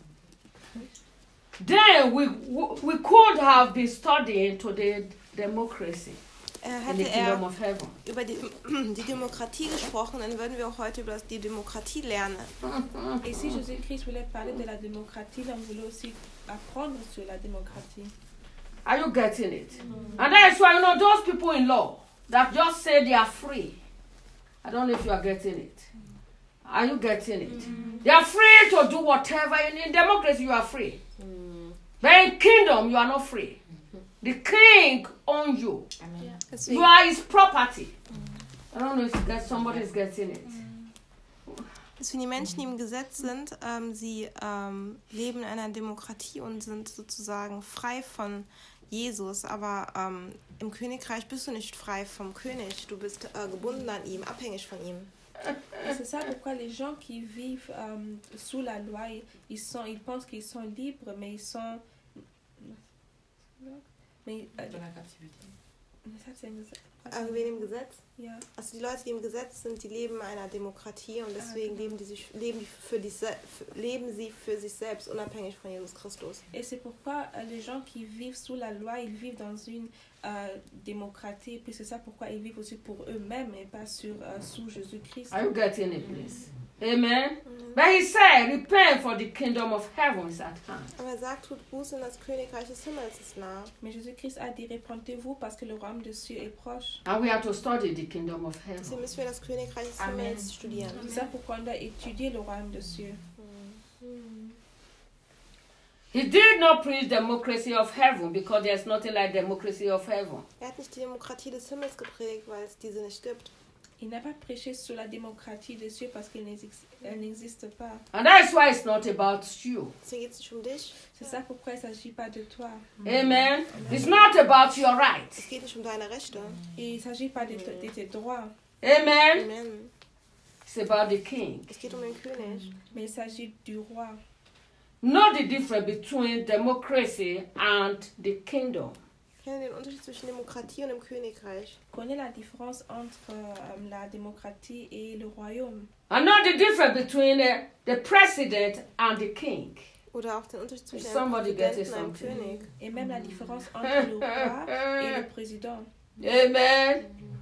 then we we could have been studying today democracy Äh, in the hätte kingdom er of heaven. über die, die Demokratie gesprochen, dann würden wir auch heute über die Demokratie lernen. Et si Jésus-Christ voulait parler de la démocratie, on voulait aussi apprendre sur la démocratie. Are you getting it? And that's why, you know, those people in law that just say they are free. I don't know if you are getting it. Are you getting it? Mm-hmm. They are free to do whatever. In, in democracy, you are free. Mm. But in kingdom, you are not free. Mm-hmm. The king owns you. Amen. Deswegen, You are his property. Mm. I don't know if that somebody is getting it. deswegen die Menschen, die im Gesetz sind, ähm, sie ähm, leben in einer Demokratie und sind sozusagen frei von Jesus, aber ähm, im Königreich bist du nicht frei vom König, du bist äh, gebunden an ihm, abhängig von ihm. C'est ça pourquoi les gens qui vivent euh, sous la loi, ils, sont, ils pensent qu'ils sont libres, mais ils sont... Mais, euh, De la captivité. mais ça, c'est une- Äh, wen im Gesetz? Ja. Also die Leute, die im Gesetz sind, die leben in einer Demokratie und deswegen leben, die sich, leben, die für die, se- für, leben sie für sich selbst, unabhängig von Jesus Christus. Et c'est pourquoi euh, les gens qui vivent sous la loi, ils vivent dans une euh, démocratie. Puis c'est ça pourquoi ils vivent aussi pour eux-mêmes et pas sur, euh, sous Jésus-Christ. Are you getting it, please? Amen. But he said, repent for the kingdom of heaven is at hand. Aber er sagt, tut Buße, denn das Königreich des Himmels ist nah. Mais Jésus-Christ a dit, repentez-vous parce que le royaume de cieux est proche. And we have to study the kingdom of Deswegen heaven. müssen wir das Königreich des Amen. Himmels studieren. C'est ça pourquoi on doit étudier le royaume de cieux. He did not preach democracy of heaven because there's nothing like democracy of heaven. Er hat nicht die Demokratie des Himmels gepredigt, weil es diese nicht gibt. Il n'a pas prêché sur la démocratie des cieux parce qu'elle n'existe elle n'existe pas. And that's why it's not about you. Deswegen geht es nicht um dich. C'est ça pourquoi il ne s'agit pas de toi. Amen. It's not about your rights. Es geht nicht um deine Rechte. Et il ne s'agit pas de, de tes droits, Amen. Amen. It's about the king. Es geht um den König. mais il s'agit du roi. Know the difference between democracy and the kingdom. Ich kenne den Unterschied zwischen Demokratie und dem Königreich. Connais la différence entre euh, la démocratie et le royaume. And know the difference between uh, the president and the king. Oder auch den Unterschied zwischen einem Somebody get Präsidenten und einem something. König. Et même la différence entre le roi et le président. Amen.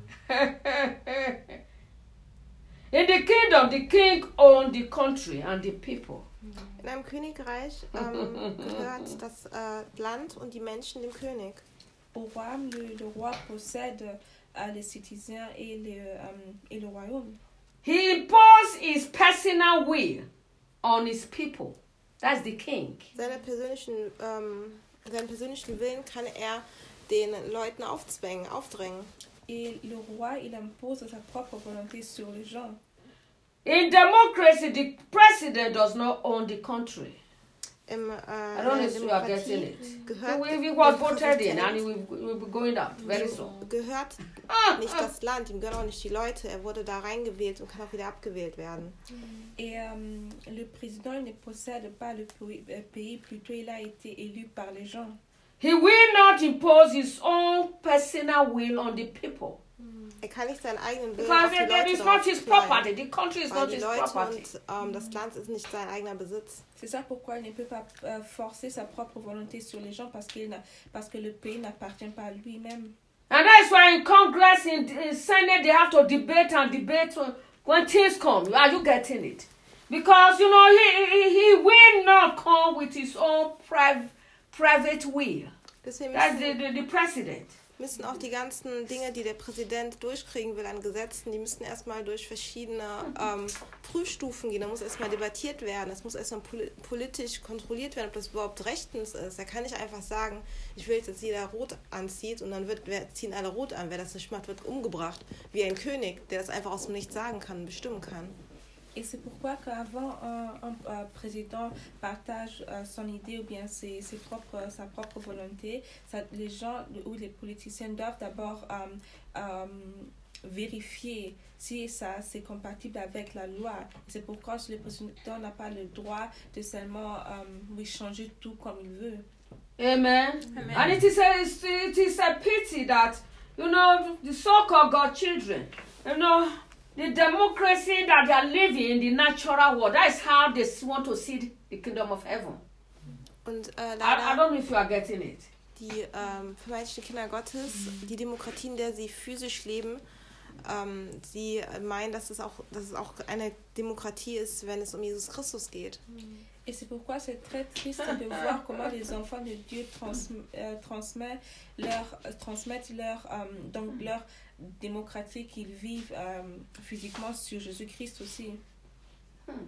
In the kingdom, the king owns the country and the people. In einem Königreich ähm, gehört das äh, Land und die Menschen dem König. Au royaume, le, le roi possède euh, les citoyens et le, euh, et le royaume. He imposes his personal will on his people. That's the king. Seine persönlichen, ähm, seinen persönlichen Willen kann er den Leuten aufzwängen, aufdrängen. Et le roi, il impose sa propre volonté sur les gens. In democracy, the president does not own the country. Im, äh, I don't know in if der you are getting Demokratie it. gehört, We, we was dem voted in and Präsident- we will we'll be going out very soon. gehört Ah, nicht das Land, ihm gehören auch nicht die Leute. Er wurde da reingewählt und kann auch wieder abgewählt werden. Et euh, le président il ne possède pas le pays, euh, pays, plutôt il a été élu par les gens. He will not impose his own personal will on the people. Er kann nicht seinen eigenen Willen Because auf die that Leute is darauf not his knallen, property. The country is weil not die his Leute property. und ähm, das Land ist nicht sein eigener Besitz. C'est ça pourquoi il ne peut pas euh, forcer sa propre volonté sur les gens parce, qu'il n'a, parce que le pays n'appartient pas à lui-même. And that's why in Congress, in, in Senate, they have to debate and debate when, when things come. Are you getting it? Because, you know, he, he, he will not come with his own priv- private will. Deswegen That's the, müssen, the, the president. müssen auch die ganzen Dinge, die der Präsident durchkriegen will an Gesetzen, die müssen erstmal durch verschiedene ähm, Prüfstufen gehen. Da muss erstmal debattiert werden. Das muss erstmal poli- politisch kontrolliert werden, ob das überhaupt rechtens ist. Er kann nicht einfach sagen, ich will jetzt, dass jeder rot anzieht und dann wird, wer, ziehen alle rot an. Wer das nicht macht, wird umgebracht. Wie ein König, der das einfach aus dem Nichts sagen kann und bestimmen kann. Et c'est pourquoi qu'avant un, un, un président partage euh, son idée ou bien ses, ses propres, sa propre volonté, ça, les gens ou les politiciens doivent d'abord euh, euh, vérifier si ça c'est compatible avec la loi. C'est pourquoi le président n'a pas le droit de seulement euh, oui, changer tout comme il veut. Amen. Amen. And it is a it is a pity that, you know, the so-called God children, you know, the democracy that they are living in the natural world, that is how they want to see the kingdom of heaven. Und äh, I, I leider don't know if you are getting it. die ähm, vermeintlichen Kinder Gottes, die Demokratie, in der sie physisch leben, ähm, sie meinen, dass es, auch, dass es auch eine Demokratie ist, wenn es um Jesus Christus geht. Et c'est pourquoi c'est très triste de voir comment les enfants de Dieu trans, euh, transmettent leur, euh, transmettent leur, euh, donc leur démocratie qu'ils vivent euh, physiquement sur Jésus-Christ aussi. Hmm.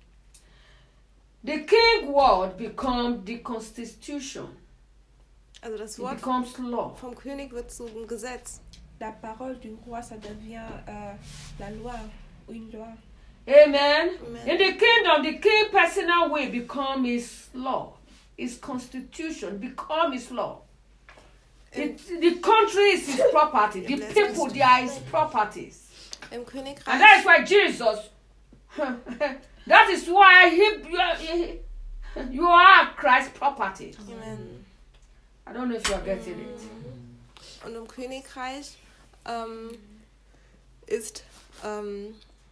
The king word becomes the constitution. Also das It Wort becomes law. vom König wird zu einem Gesetz. La parole du roi, ça devient euh, la loi ou une loi. Amen. Amen. In the kingdom, the king personal will become his law. His constitution become his law. It, the country is his property. The people, they are his properties. Im And Königreich, that is why Jesus, that is why he, you are, you are Christ's property. Amen. I don't know if you are getting it. Und im Königreich ähm, ist ähm,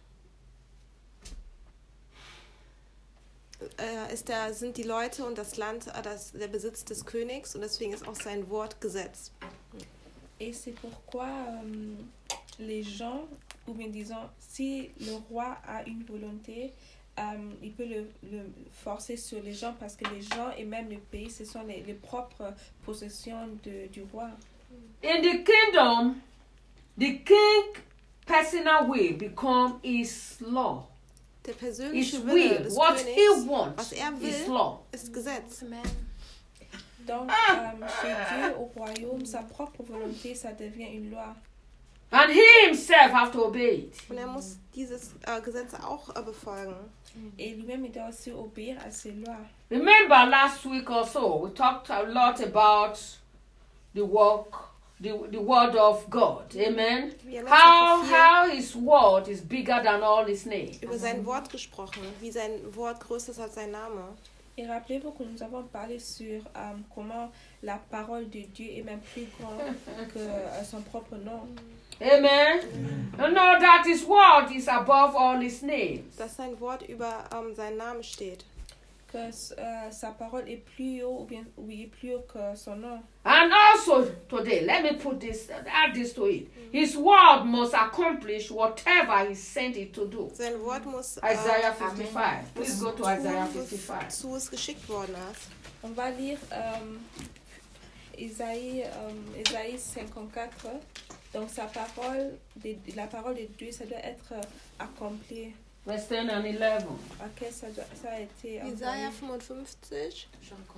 äh, ist der, sind die Leute und das Land äh, das, der Besitz des Königs und deswegen ist auch sein Wort Gesetz. Et c'est pourquoi euh, les gens, ou bien disons, si le roi a une volonté, euh, il peut le, le forcer sur les gens parce que les gens et même le pays, ce sont les, les propres possessions de, du roi. In the kingdom, the king personal will become his law. Der His persönliche Wille will, des what he Königs, wants, was er is will, law. ist Gesetz. Donc, euh, chez Dieu, au royaume, sa propre volonté, ça devient une loi. And he himself have to obey it. Und er muss dieses äh, Gesetz auch äh, befolgen. Et lui-même, il doit aussi obéir à ces lois. Remember last week also, we talked a lot about the work, the, the word of God. Amen. Wir haben How, letzte Woche how his word is bigger than all his name. viel über sein Wort gesprochen, wie sein Wort größer ist als sein Name. Et rappelez-vous que nous avons parlé sur euh, comment la parole de Dieu est même plus grande que euh, son propre nom. Amen. You know that his word is above all his names. Dass sein Wort über ähm, seinen Namen steht. Que euh, sa parole est plus haut ou bien oui, est plus haut que son nom. And also today, let me put this, add this to it. His word must accomplish whatever he sent it to do. Sein Wort muss äh, Isaiah fifty-five. Please go to Isaiah fifty-five. zu es geschickt worden ist. On va lire euh, Isaïe, euh, Isaïe cinquante-quatre. Donc sa parole, de, la parole de Dieu, ça doit être euh, accompli. Verse ten and eleven. À quel ça, doit, ça a été envoyé. Jesaja fünfundfünfzig,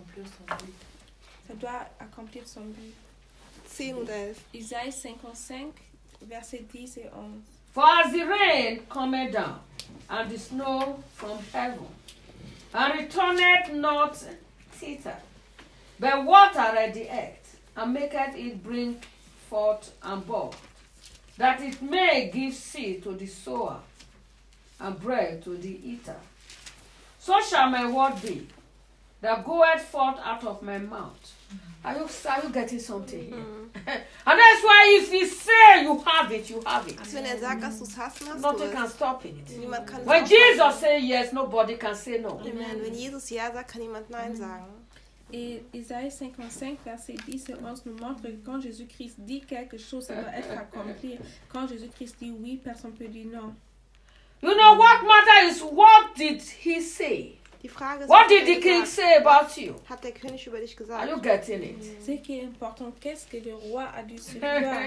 Ça doit accomplir son but. zehn und elf. Isaïe cinquante-cinq, versets dix et onze. For as the rain cometh down, and the snow from heaven, and returneth not thither, but watereth the earth, and maketh it bring forth and bud, that it may give seed to the sower, and bread to the eater. So shall my word be, that goeth forth out of my mouth. Are you, are you getting something here? And that's why if he say you have it, you have it. Also wenn er sagt, dass du es hast, dann hast du Nothing can es. stop it. Niemand kann es When aufhalten. Jesus say yes, nobody can say no. Amen. Wenn Jesus Ja sagt, kann niemand Nein sagen. Et Isaïe cinquante-cinq, verset dix et onze nous montre que quand Jésus-Christ dit quelque chose, ça doit être accompli. Quand Jésus-Christ dit oui, personne ne peut dire non. You know what matter is what did he say? Die Frage ist, What was did hat the er king gesagt? say about you? Hat der König über dich Are you gesagt? getting it? Ce qui est important, qu'est-ce que le roi a dit sur toi?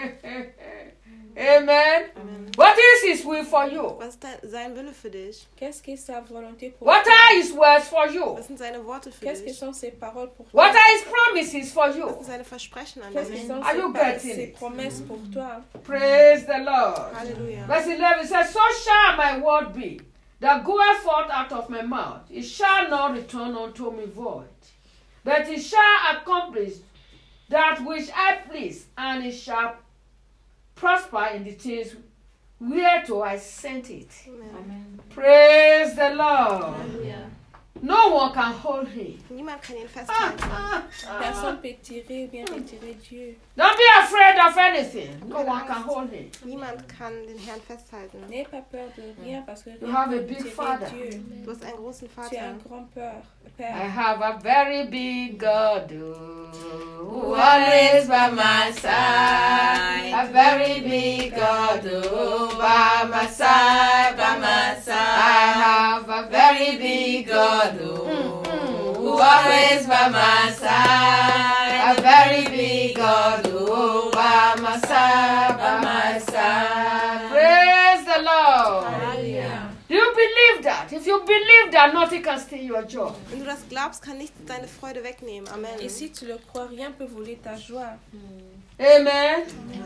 Amen. Amen. What is his will for you? Was ist dein, sein Wille für dich? Qu'est-ce que sa volonté pour What toi? are his words for you? Was sind seine Worte für Qu'est-ce que dich? sont ses paroles pour toi? What are his promises for Was you? sind seine Versprechen an Qu'est-ce que dich? sont Are ses, you pa- getting ses it? promesses pour toi? Praise the Lord. Halleluja. Verse eleven says, so shall my word be that goeth forth out of my mouth, it shall not return unto me void, but it shall accomplish that which I please, and it shall prosper in the things whereto I sent it. Amen. Praise the Lord. Alléluia. No one can hold him. Niemand kann ihn Ah, festhalten. ah, ah. Personne peut tirer ou bien retirer Dieu. Don't be afraid of anything. No one can hold him. Niemand kann den Herrn festhalten. N'aie pas peur de rien parce que You rien have ne a peut big tirer father. Dieu. Du hast einen großen Tu as Vater. un grand peur, I Père. have a very big God oh, who always by my side. A very big God oh, by my side, by my side. I have a very big God oh, who always by my side. A very big God oh, by my side, by my side. Praise the Lord. Alléluia. Do you believe that? If you believe that, nothing can steal your joy. Wenn du das glaubst, kann nichts deine Freude wegnehmen. Amen. Et si tu le crois, rien peut voler ta joie. Amen.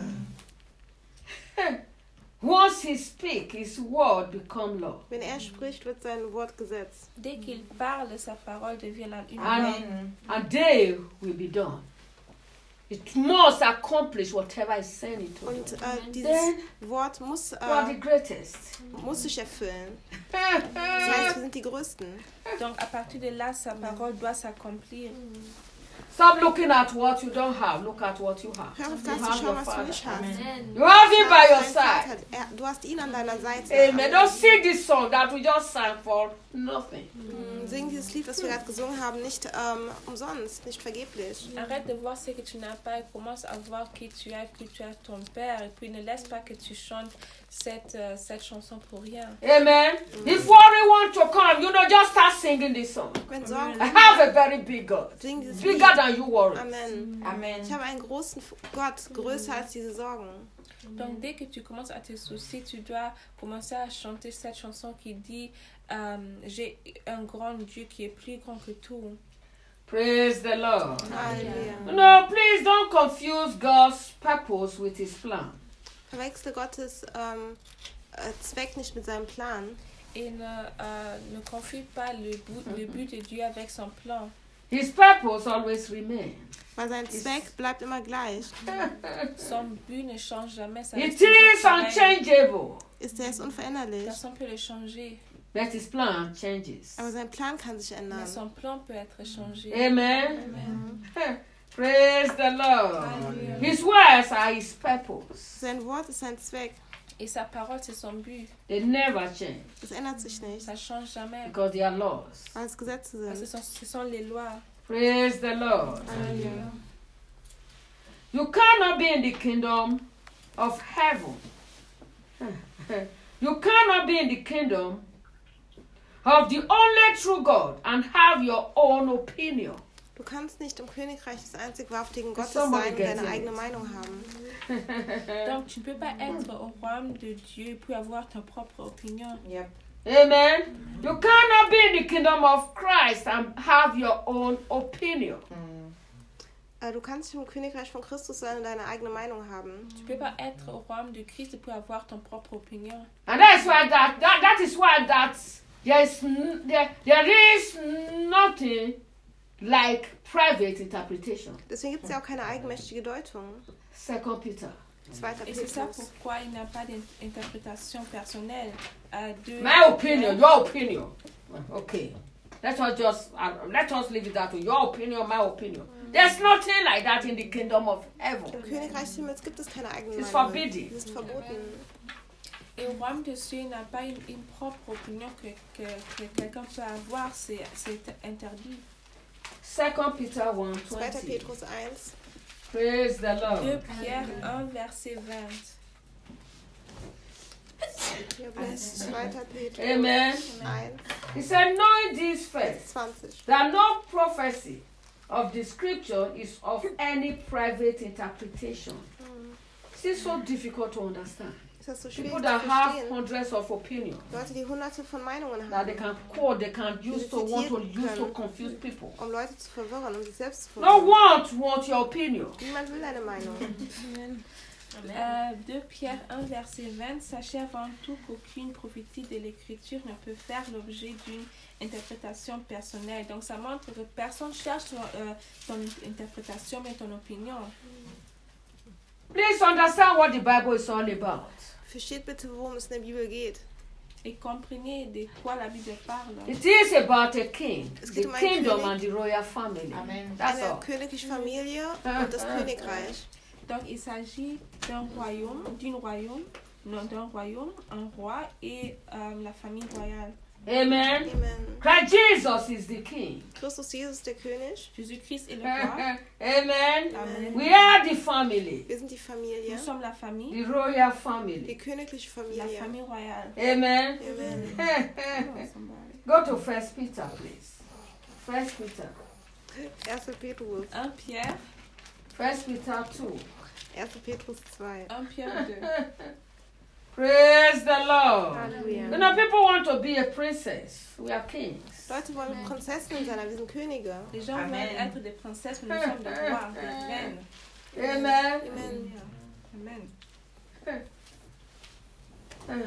Once he speaks, his word become law. Wenn er spricht, wird sein Wort Gesetz. Dès qu'il parle, sa parole devient la une And, loi. and they will be done. It must accomplish whatever is sent it to. Und äh, dieses Then Wort muss, you are the äh, greatest. muss sich erfüllen. Das heißt, wir sind die Größten. Donc à partir de là, sa parole doit s'accomplir. Stop looking at what you don't have. Look at what you have. Hör auf You das zu have schauen, your was du father. nicht hast. You have him by your Dein side. Vater, er, du hast ihn an deiner Seite. Amen. Don't sing this song that we just sang for nothing. Mm, Sing dieses Lied, was wir gerade gesungen haben, nicht ähm, umsonst, nicht vergeblich. Arrête de voir ce que tu n'as pas et commence à voir qui tu es, que tu as ton Père. Et puis ne laisse pas que tu chantes cette, euh, cette chanson pour rien. Amen. If worry want to come, you know, just start singing this song. Wenn Sorgen I have a very big God. sing dieses Bigger Lied. than you worry. Amen. Amen. Ich habe einen großen F- Gott, größer als diese Sorgen. Donc dès que tu commences à te soucier, tu dois commencer à chanter cette chanson qui dit euh, j'ai un grand Dieu qui est plus grand que tout. Praise the Lord. Halleluja. No, please don't confuse God's purpose with his plan. Verwechsle Gottes ähm, äh, Zweck nicht mit seinem Plan. Et ne, euh, ne confie pas le but, le but de Dieu avec son plan. His purpose always remains. Weil sein Zweck bleibt immer gleich. Son but ne change jamais. Ça It reste toujours is pareil. unchangeable, Ist er ist unveränderlich. Personne peut le changer. but his plan changes. Aber sein Plan kann sich ändern. Mais son plan peut être changé. Amen. Praise the Lord. Alléluia. His words are his purpose. Sein Wort ist sein Zweck. Et sa parole, c'est son but. They never change Das ändert sich nicht. Ça change jamais. because they are laws. Weil es Gesetze Parce que sind. ce sont, ce sont les lois. Praise the Lord. Halleluja. You cannot be in the kingdom of heaven. You cannot be in the kingdom of the only true God and have your own opinion. Du kannst nicht im Königreich des einzig wahrhaftigen Gottes Somebody sein und gets deine it. eigene Meinung haben. Donc, tu ne peux pas être au royaume de Dieu et puis avoir ta propre opinion. Yep. Amen. You cannot be in the kingdom of Christ and have your own opinion. Äh, Du kannst nicht im Königreich von Christus sein und deine eigene Meinung haben. Tu ne peux pas être au royaume de Christ et puis avoir ton propre opinion. And that's why that that, that is why that there is n- there, there is nothing like private interpretation. Deswegen gibt es ja auch keine eigenmächtige Deutung. Second Peter. Zweiter Et c'est ça Petrus. pourquoi il n'y a pas d'interprétation personnelle à deux. My opinion, your opinion. Okay. Let us just uh, let us leave it that way. Your opinion, my opinion. There's nothing like that in the kingdom of heaven. Im Königreich des Himmels gibt es keine eigene It's Meinung. forbidden. Es ist verboten. Et au royaume de Dieu, il n'a pas une, une propre opinion que, que, que quelqu'un peut avoir. C'est c'est interdit. Second Peter one Zweiter twenty. Petrus eins. Praise the deux Lord. Pierre un, verset vingt. Hier bleibt Zweiter Petrus Amen. eins. He said, knowing this first, zwanzig. that no prophecy of the scripture is of any private interpretation. It's so difficult to understand. Ist das so People schwierig zu that have verstehen? hundreds of opinions Leute, die hunderte von Meinungen that they haben, can quote, they can use to want to use to confuse people. um Leute zu verwirren, um sich selbst zu No verwirren. one wants your opinion. Niemand will deine Meinung. Euh, deux Pierre un, verset vingt. Sachez avant tout qu'aucune prophétie de l'Écriture ne peut faire l'objet d'une interprétation personnelle. Donc, ça montre que personne cherche ton, euh, ton interprétation, mais ton opinion. Please understand what the Bible is all about. Versteht bitte, worum es in der Bibel geht. Et comprenez de quoi la Bible parle. It is about a king, Es the geht um einen kingdom König. and the royal family. Amen. That's Eine all. königliche Familie und das Königreich. Donc, il s'agit d'un royaume, d'une royaume, non d'un royaume, un roi et euh, la famille royale. Amen. Amen. Christ Jesus is the king. Christus Jesus, der König. Jésus-Christ est le roi. Amen. Amen. We are the family, Wir sind die Familie. Nous sommes la famille, the royal Die family. königliche la Familie. famille royale. Amen. Amen. Go to First Peter, please. First Peter. erster Petrus. un Pierre, First Peter two. erster Petrus zwei. un Pierre deux. Praise the Lord. Halleluja. You know, people want to be a princess. We are kings. Leute wollen Prinzessinnen sein, aber wir sind Könige. Les gens Amen. veulent être des princesses, mais nous sommes des rois, des reines. Amen. Amen. Amen.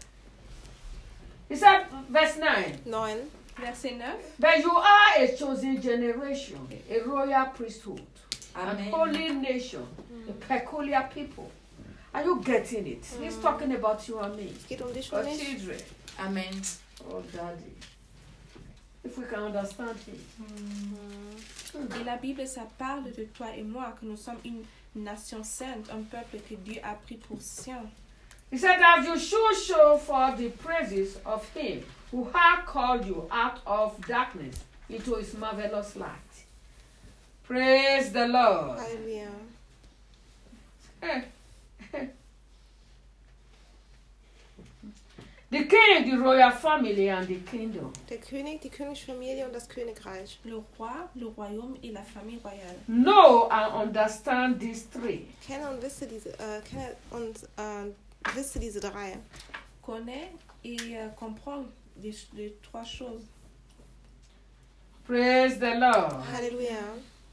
He said, verse nine. neun. Verset neuf. But you are a chosen generation, a royal priesthood, a Amen. holy nation, a peculiar people. Are you getting it? He's talking about you and me. Es geht um dich Our und mich. children. Amen. Oh, daddy. If we can understand him. Et la Bible, ça parle de toi et moi, que nous sommes une nation sainte, un peuple que Dieu a pris pour sien. He said that you should show for the praises of him who had called you out of darkness into his marvelous light. Praise the Lord. Halleluja. The king, the royal family, and the kingdom. Der König, die Königsfamilie und das Königreich. Le roi, le royaume et la famille royale. Know and understand these three. Kenne und wisse diese, äh, kenne und äh, wisse diese drei. Connais et euh, comprends les, les trois choses. Praise the Lord. Halleluja.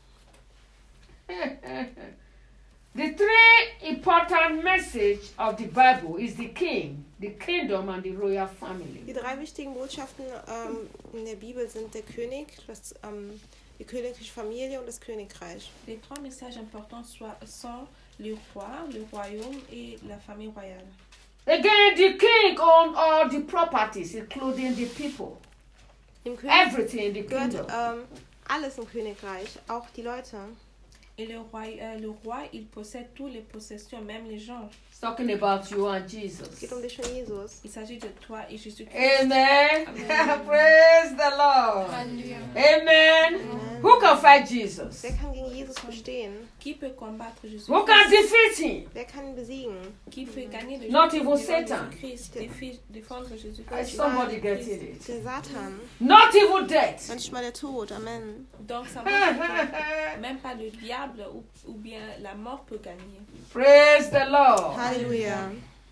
The three important message of the Bible is the king, the kingdom, and the royal family. Die drei wichtigen Botschaften ähm, in der Bibel sind der König, das, ähm, die königliche Familie und das Königreich. Les trois messages importants soient, sont le roi, le royaume et la famille royale. Again, the king owned all the properties, including the people. Im König Everything in the gehört kingdom. ähm, alles im Königreich, auch die Leute. Et le roi, euh, le roi, il possède toutes les possessions, même les gens. It's talking about you and Es Jesus. geht um dich und Jesus. Il s'agit de toi et Jésus-Christ. Amen. Amen. Praise the Lord. Amen. Who can fight Jesus? Wer kann gegen Jesus bestehen? Qui peut combattre Jésus? Who can defeat him? Wer kann ihn besiegen? Qui peut gagner de Not Jésus- even devant Satan. Jésus-Christ, défi- défendre Is Jésus-Christ. somebody getting it? Der Satan. Not even death. Manchmal der Tod. Amen. Donc ça montre que même pas le diable ou, ou bien la mort peut gagner. Praise the Lord. Halleluja.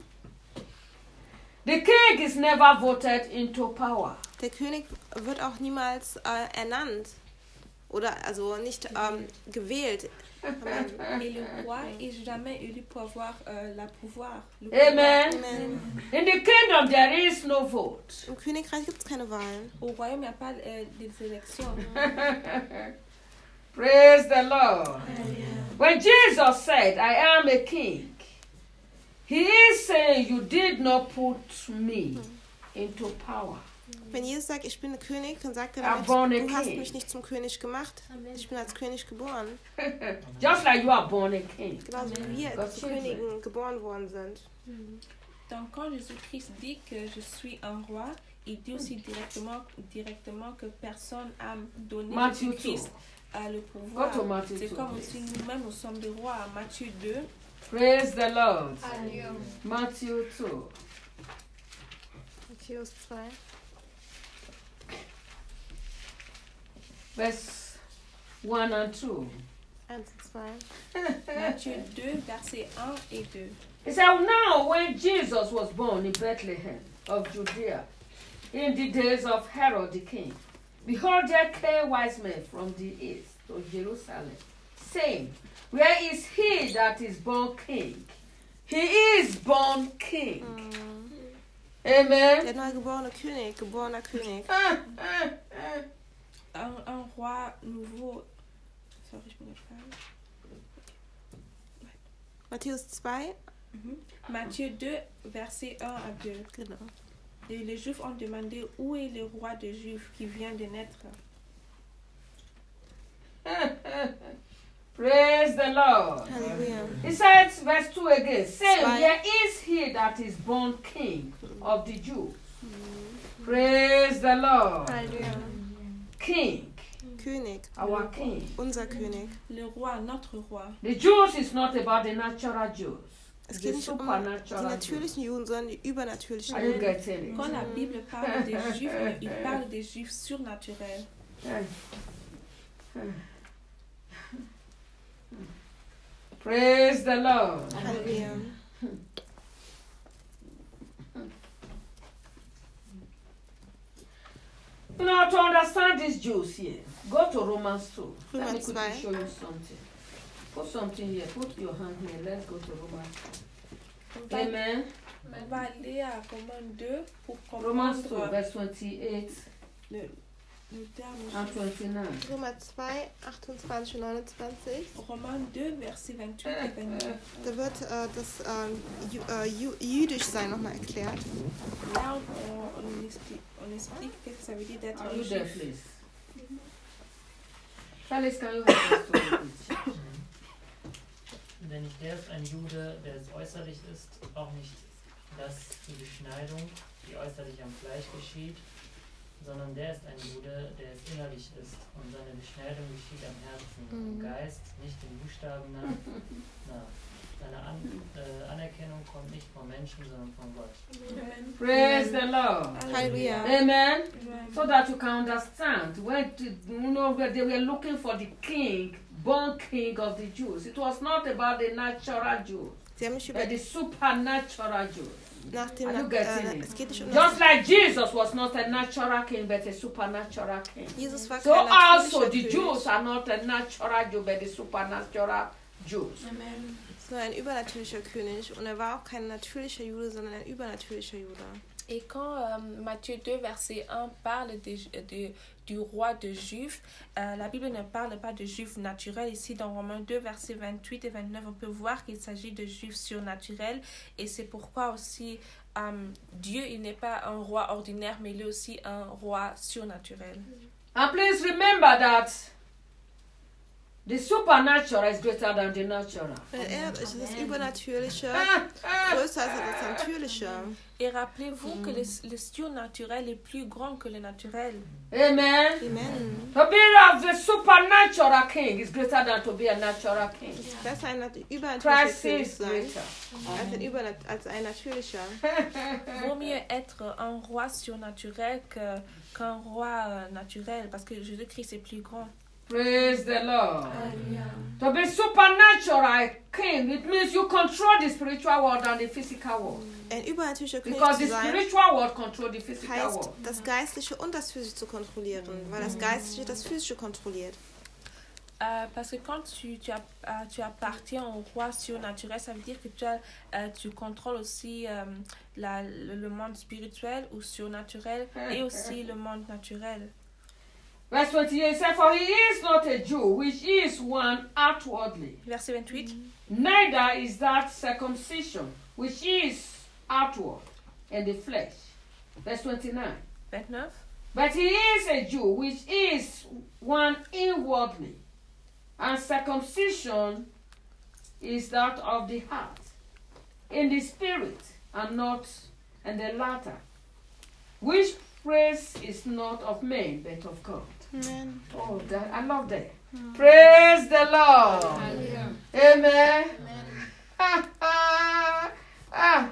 The king is never voted into power. Der König wird auch niemals äh, ernannt. Oder also nicht ähm, gewählt. Amen. Et le roi est jamais élu pour avoir euh, la pouvoir. Le Amen. Amen. In the kingdom, there is no vote. Im Königreich gibt es keine Wahlen. Au royaume, il n'y a pas euh, des élections. Praise the Lord. When Jesus said, I am a king, he is saying, you did not put me into power. Wenn Jesus sagt, ich bin der König, dann sagt er I'm damit, born a du hast king. mich nicht zum König gemacht. Ich bin als König geboren. Just like you are born a king. Genauso wie wir Gott zu children. Königen geboren worden sind. Donc quand Jésus-Christ dit que je suis un roi, il dit aussi directement, directement que personne a donné Matthieu Jésus-Christ à le Go pouvoir. to Matthew C'est two, comme please. si nous-mêmes nous sommes des rois. Matthieu deux, Praise the Lord. Matthew two. Matthäus zwei. Verse one and two. eins und zwei. Matthieu deux, versets un et deux. He said, now when Jesus was born in Bethlehem of Judea, in the days of Herod the king, behold, there came wise men from the east to Jerusalem, saying, where is he that is born king He is born king. Mhm. Amen. Der neugeborene König, geborener König. Ah, ah, ah. Un, un roi nouveau. Sorry, ich bin nicht fertig. Matthäus zwei. Mhm. Matthieu deux, verset un à deux. Genau. Et les Juifs ont demandé où est le roi des Juifs qui vient de naître. Praise the Lord. Halleluja. He says, verse two again, say, Zwei. where is he that is born king of the Jews? Praise the Lord. Halleluja. King, König. our king. Unser König. Le roi, notre roi. The Jews is not about the natural Jews. Es It's geht the nicht um die supernatural Jews. natürlichen Juden, sondern die übernatürlichen Are you Juden. getting it? Quand la Bible parle des Juifs, il parle des Juifs surnaturels. Praise the Lord. Halleluja. You know, to understand these Jews here, go to Romans two. Let me Romans quickly zwei. show you something. Put something here. Put your hand here. Let's go to Romans two. On va, Amen. on va aller à Romains deux pour Romans two, comprendre verse twenty-eight le, le terme and juif. twenty-nine. Römer zwei, achtundzwanzig und neunundzwanzig. Romains deux, verset vingt-huit et vingt-neuf. Da wird äh, das ähm, Ju äh, Ju Jüdischsein nochmal erklärt. Là, on, on, explique, on explique qu'est-ce que ça veut dire d'être Are un you there, juif. please? Felix, can you help us to read it? Denn nicht der ist ein Jude, der es äußerlich ist, auch nicht das die Beschneidung, die äußerlich am Fleisch geschieht, sondern der ist ein Jude, der es innerlich ist, und seine Beschneidung geschieht am Herzen, im Mhm. Geist, nicht im Buchstaben nach. nach. Seine An äh, Anerkennung kommt nicht von Menschen, sondern von Gott. Amen. Praise the Lord. Halleluja. Amen. Amen. So that you can understand, when t- you know where they were looking for the king, born king of the Jews. It was not about the natural Jews, Sie haben mich über but the supernatural Jews. nach dem Are you Na- getting äh, it? es geht nicht um Just das. like Jesus was not a natural king, but a supernatural king. Jesus war So kein also natürlicher the Jews König, are not a natural Jew, but the supernatural Jews. Amen. sondern ein übernatürlicher König. Und er war auch kein natürlicher Jude, sondern ein übernatürlicher Jude. Et quand euh, Matthieu deux, verset un parle de, de, du roi de Juifs, euh, la Bible ne parle pas de Juifs naturels. Ici, dans Romains deux, versets vingt-huit et vingt-neuf, on peut voir qu'il s'agit de Juifs surnaturels. Et c'est pourquoi aussi euh, Dieu, il n'est pas un roi ordinaire, mais il est aussi un roi surnaturel. And please remember that the supernatural is greater than the natural. Weil er ist das Übernatürliche Ah, ah, größer als das Natürliche. Et rappelez-vous que le, le surnaturel est plus grand que le naturel. Amen. Amen. To be of the supernatural king is greater than to be a natural king. Es ist besser, ein nat- übernatürlicher Christ König is zu sein, greater. als ein, Übernat als ein natürlicher. Vaut mieux être un roi surnaturel que, qu'un roi euh, naturel, parce que Jésus-Christ est plus grand. Praise the Lord. To be supernatural king, it means you control the spiritual world and the physical world. Ein übernatürlicher König Because zu the sein, spiritual world control the physical heißt, world. das Geistliche und das Physische zu kontrollieren, weil das Geistliche das Physische kontrolliert. Euh, parce que quand tu, tu, app- euh, tu appartiens au roi surnaturel, ça veut dire que tu, as, euh, tu contrôles aussi euh, la, le, le monde spirituel ou surnaturel et aussi le monde naturel. Verse twenty-eight says, for he is not a Jew, which is one outwardly. Verset vingt-huit. Neither is that circumcision, which is outward in the flesh. Verse twenty-nine. vingt-neuf. But he is a Jew, which is one inwardly. And circumcision is that of the heart, in the spirit, and not in the latter. Which praise is not of men, but of God. Amen. Oh, that, I love that. Praise the Lord. Amen. Ah, ah, ah.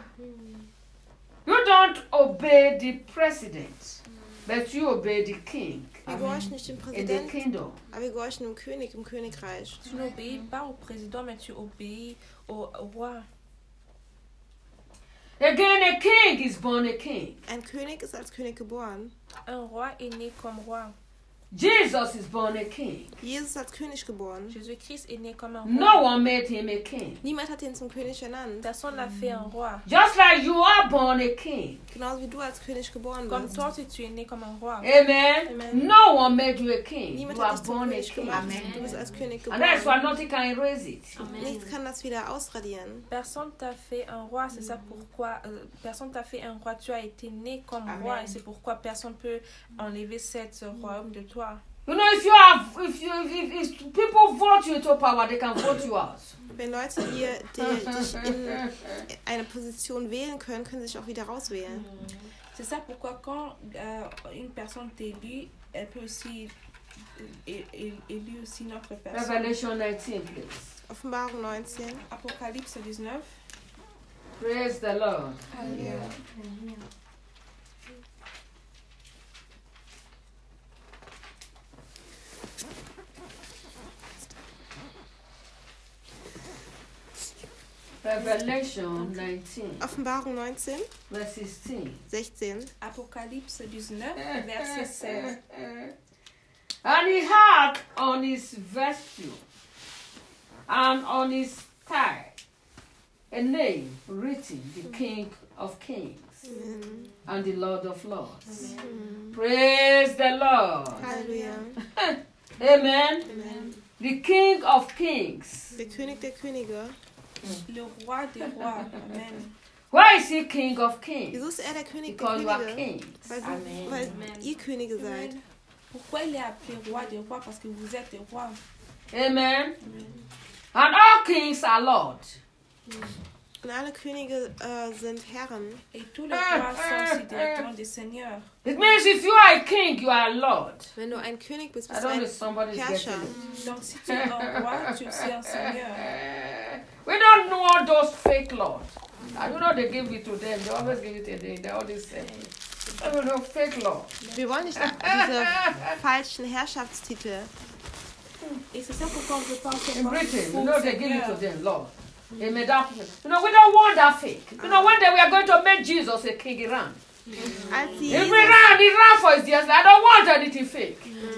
You don't obey the president, but you obey the king Wir gehorchen nicht dem in the Präsidenten, kingdom. aber wir gehorchen dem König im Königreich. Tu n'obéis pas au président, mais tu obéis au roi. Again, a king is born a king. Ein König ist als König geboren. Un roi est né comme roi. Jesus is born a king. Jesus ist als König geboren. Jésus-Christ est né comme un No roi. one made him a king. Niemand hat ihn zum König ernannt. Personne n'a fait un roi. Just like you are born a king. Genauso wie du als König geboren Comme bist. toi, tu tu es né comme un roi. Amen. Amen. No one made you a king. Niemand You hat are dich zum born a König king. gemacht. Du bist als König And that's why geboren. nothing can erase it. Nichts kann das wieder ausradieren. Personne t'a fait un roi, c'est ça pourquoi euh, personne t'a fait un roi. Tu as été né comme Amen. roi et c'est pourquoi personne peut enlever cette royaume de toi. You know, if you have, if you, if, if people vote you into power, they can vote you out. Wenn Leute dir, dir, dich in eine Position wählen können, können sie sich auch wieder rauswählen. C'est ça pourquoi quand euh, une personne t'élit, elle peut aussi é- é- élire aussi notre personne. Revelation nineteen, please. Offenbarung neunzehn. Apocalypse dix-neuf. Praise the Lord. Ja. Revelation nineteen, Offenbarung neunzehn, verse sixteen. sechzehn. Apocalypse dix-neuf, verset seize. And he had on his vesture and on his thigh a name written, the King of Kings Amen. and the Lord of Lords. Praise the Lord. Halleluja. Amen. Amen. The King of Kings. Der König der Könige. Le roi des rois. Amen. Why is he King of Kings? Wieso ist er der König der Because you are Könige? kings. Weil, du, Amen. weil ihr Könige seid. Pourquoi il est appelé roi des rois? Parce que vous êtes des rois. Amen. And all kings are Lord. Und alle Könige äh, sind Herren. Et tous les rois sont aussi directement des seigneurs. It means if you are a king, you are a Lord. Wenn du ein König bist, I bist du don't know ein if somebody's Herrscher. getting it. Donc si tu es un roi, tu es aussi un seigneur. We don't know all those fake lords. I don't know they give it to them. They always give it to them. They always say, I don't know, fake lord. Wir wollen nicht diese falschen Herrschaftstitel. Et c'est ça pourquoi on ne veut pas In avoir Britain, you faux know they give it to seigneurs. them, Lord. They made up. You know, we don't want that fake. You know, one day we are going to make Jesus a king, he ran. Als sie If Jesus, we ran, he ran for his dear life. I don't want anything fake.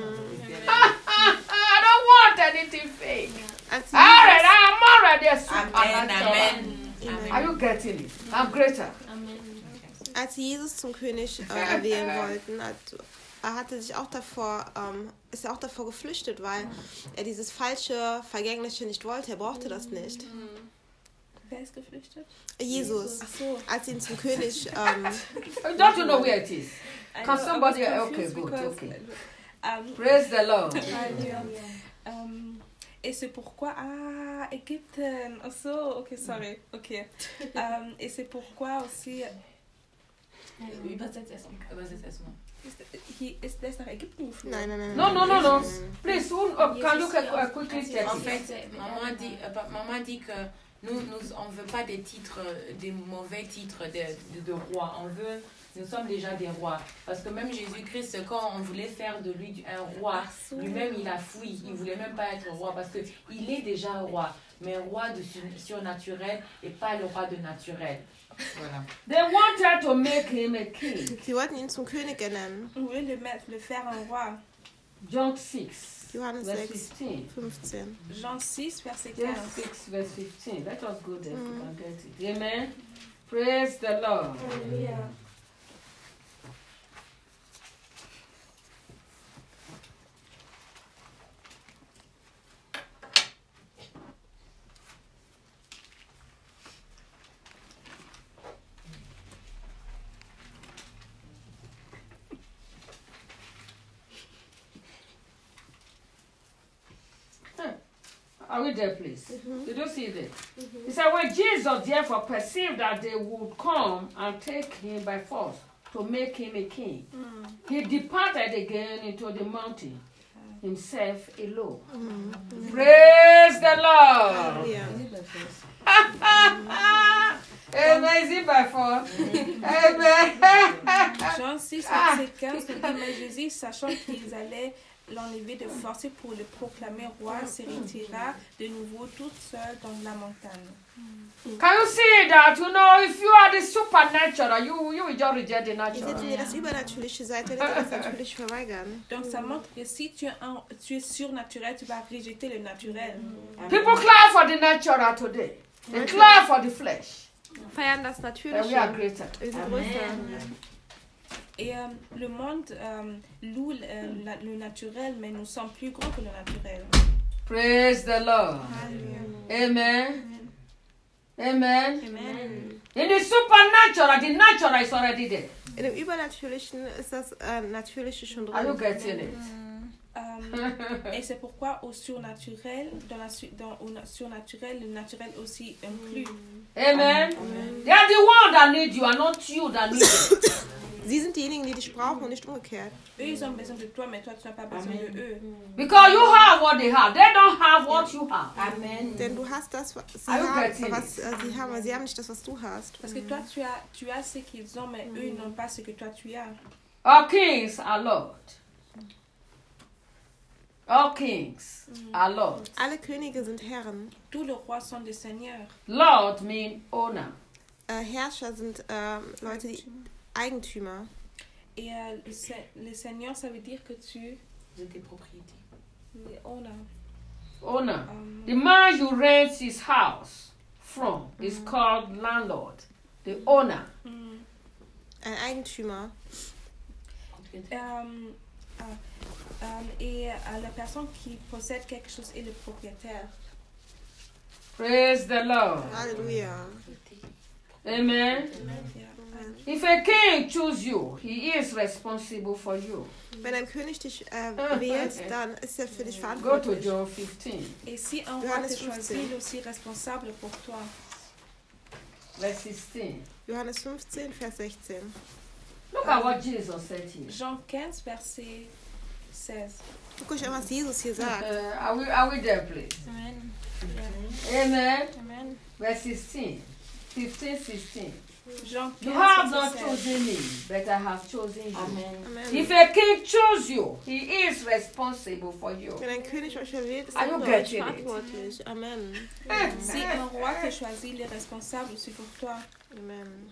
I don't want anything fake. als sie All right, Jesus, I'm already a Amen, supernatural. amen. Are you getting it? I'm greater. als sie Jesus zum König äh, wählen wollten, hat, er hatte sich auch davor, ähm, ist er auch davor geflüchtet, weil er dieses falsche, vergängliche nicht wollte. Er brauchte das nicht. Wer ist geflüchtet? Jesus, Ach so. als sie ihn zum König, ähm, Don't you know where it is? I Can know, I somebody- was okay, confused good, because, okay. um, Praise the Lord. Alléluia. Um, et c'est pourquoi... Ah, Égypte. Oh, so, ok, sorry. Ok. Um, et c'est pourquoi aussi... Übersetz erstmal. Übersetz erstmal. Ist, hier, ist das nach Ägypten geflogen? nein, nein, nein. No, no, no, no. nein. Please, who, uh, can you uh, quickly check En it? fait, maman dit, euh, pa- maman dit que nous, nous, on ne veut pas des titres, euh, des mauvais titres de, de, de roi. On veut, nous sommes déjà des rois. Parce que même Jésus-Christ, quand on voulait faire de lui un roi, lui-même il a fui. Il ne voulait même pas être roi parce qu'il est déjà un roi. Mais un roi de sur- surnaturel et pas le roi de naturel. Voilà. They wanted to make him a king. Sie wollten ihn zum König ernennen. On veut le, mettre, le faire un roi. John six, Johannes verse sechs, fifteen. fünfzehn. Jean six, verset John quinze. six, verse fifteen. Let us go there if we can get it. Amen. Praise the Lord. Alléluia. Are we there, please? Did you see that? He said, when Jesus therefore perceived that they would come and take him by force to make him a king, he departed again into the mountain, himself alone. Praise the Lord. Ja. Amen. Is it by force? Amen. Jean six, verset quinze nous dit, mais Jésus, sachant qu'ils allaient l'enlever de force pour le proclamer roi, se retira de nouveau toute seule dans la montagne. Can you see that? You know, if you are the supernatural, you, you will just reject the Ihr natural. seht, wenn ihr das Übernatürliche seid, werdet ihr das Natürliche verweigern. Donc ça montre que si tu es, un, tu es surnaturel, tu vas rejeter le naturel. People clap for the natural today. They clap for the flesh. Feiern das And we are Natürliche. greater. Wir sind größer. Et euh, le monde euh, loue euh, la- le naturel, mais nous sommes plus grands que le naturel. Praise the Lord. Halleluja. Amen. Amen. Amen. In the supernatural, the natural is already there. In dem Übernatürlichen ist das äh, Natürliche schon Are you drin. getting it? Euh, et c'est pourquoi au surnaturel, dans, la, su- dans au na- surnaturel, le naturel aussi inclut. Amen. They are the one that need you and not you that need them. Sie sind diejenigen, die dich brauchen und nicht umgekehrt. Eux, ils ont besoin de toi, mais toi, tu n'as pas besoin de eux. Because you have what they have. They don't have what you have. Amen. Denn du hast das, was sie Are you haben, getting was äh, sie haben, aber sie haben nicht das, was du hast. Parce que toi, tu as, tu as ce qu'ils ont, mais eux, ils n'ont pas ce que toi, tu as. All kings are Lord. All kings are Lord. Alle Könige sind Herren. Tous les rois sont des seigneurs. Lord means owner. Äh, Herrscher sind ähm, Leute, die Eigentümer. Et euh, le, se- le seigneur, ça veut dire que tu De tes propriétés. es owner. Owner. Euh, The man you rent his house from is called landlord. The owner. mm, Ein Eigentümer. euh, euh, euh, et euh, la personne qui possède quelque chose est le propriétaire. Praise the Lord. Halleluja. Amen. Yeah. If a king choose you, he is responsible for you. Wenn ein König dich äh, wählt, dann ist er für dich Go to verantwortlich. John fifteen, Et si un roi Johannes te choisit, fünfzehn. il est aussi responsable pour toi. verse sixteen. Johannes fünfzehn, Vers sechzehn. Look at what Jesus said here. Jean quinze, verset seize. Guck euch an, was Jesus hier Uh, sagt. are we are we there, please? Amen. Amen. Amen. Verse sixteen. fifteen, sixteen. Jean You quinze, have verset not seize. chosen me, but I have chosen you. Amen. Amen. If a king choose you, he is responsible for you. Wenn ein König euch erwählt, ist Are er you für euch getting it? verantwortlich. Amen. Si un roi te choisit, il est responsable aussi pour toi. Amen.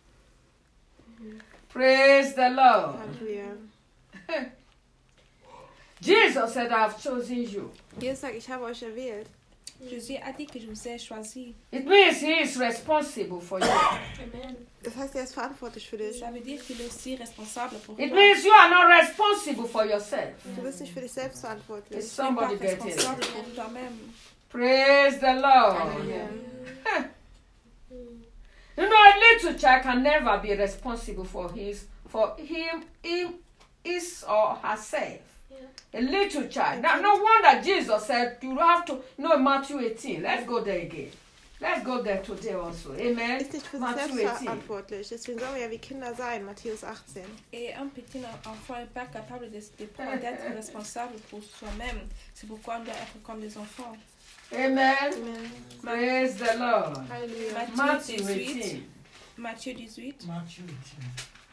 Praise the Lord. Halleluja. Jesus said, I have chosen you. Jesus sagt, ich habe euch erwählt. Jésus a dit que je vous ai choisi. It means he is responsible for you. Das heißt, er ist verantwortlich für dich. Ça veut dire qu'il est aussi responsable pour It toi. means you are not responsible for yourself. Du bist nicht für dich selbst Is verantwortlich. Tu n'es pas somebody getting responsable it? pour toi-même. Praise the Lord. You know, a little child can never be responsible for his, for him, him, his or herself. A little child. Now, no wonder Jesus said you have to. No, Matthew eighteen. Let's go there again. Let's go there today also. Amen. Ist nicht für sich Matthew selbst eighteen. verantwortlich. Deswegen sollen wir ja wie Kinder sein. Matthäus achtzehn. Et un petit enfant n'est pas capable de, de prendre- d'être responsable pour soi-même. C'est pourquoi on doit être comme des enfants. Amen. Amen. Praise the Lord. Halleluja. Matthew Matthieu dix-huit. eighteen. Matthieu dix-huit. Matthew eighteen.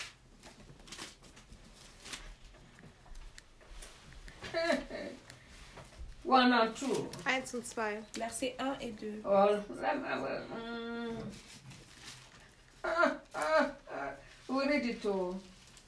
One and two. Eins und zwei. Versets un et deux. Or, mm, ah, ah, ah. we read it to,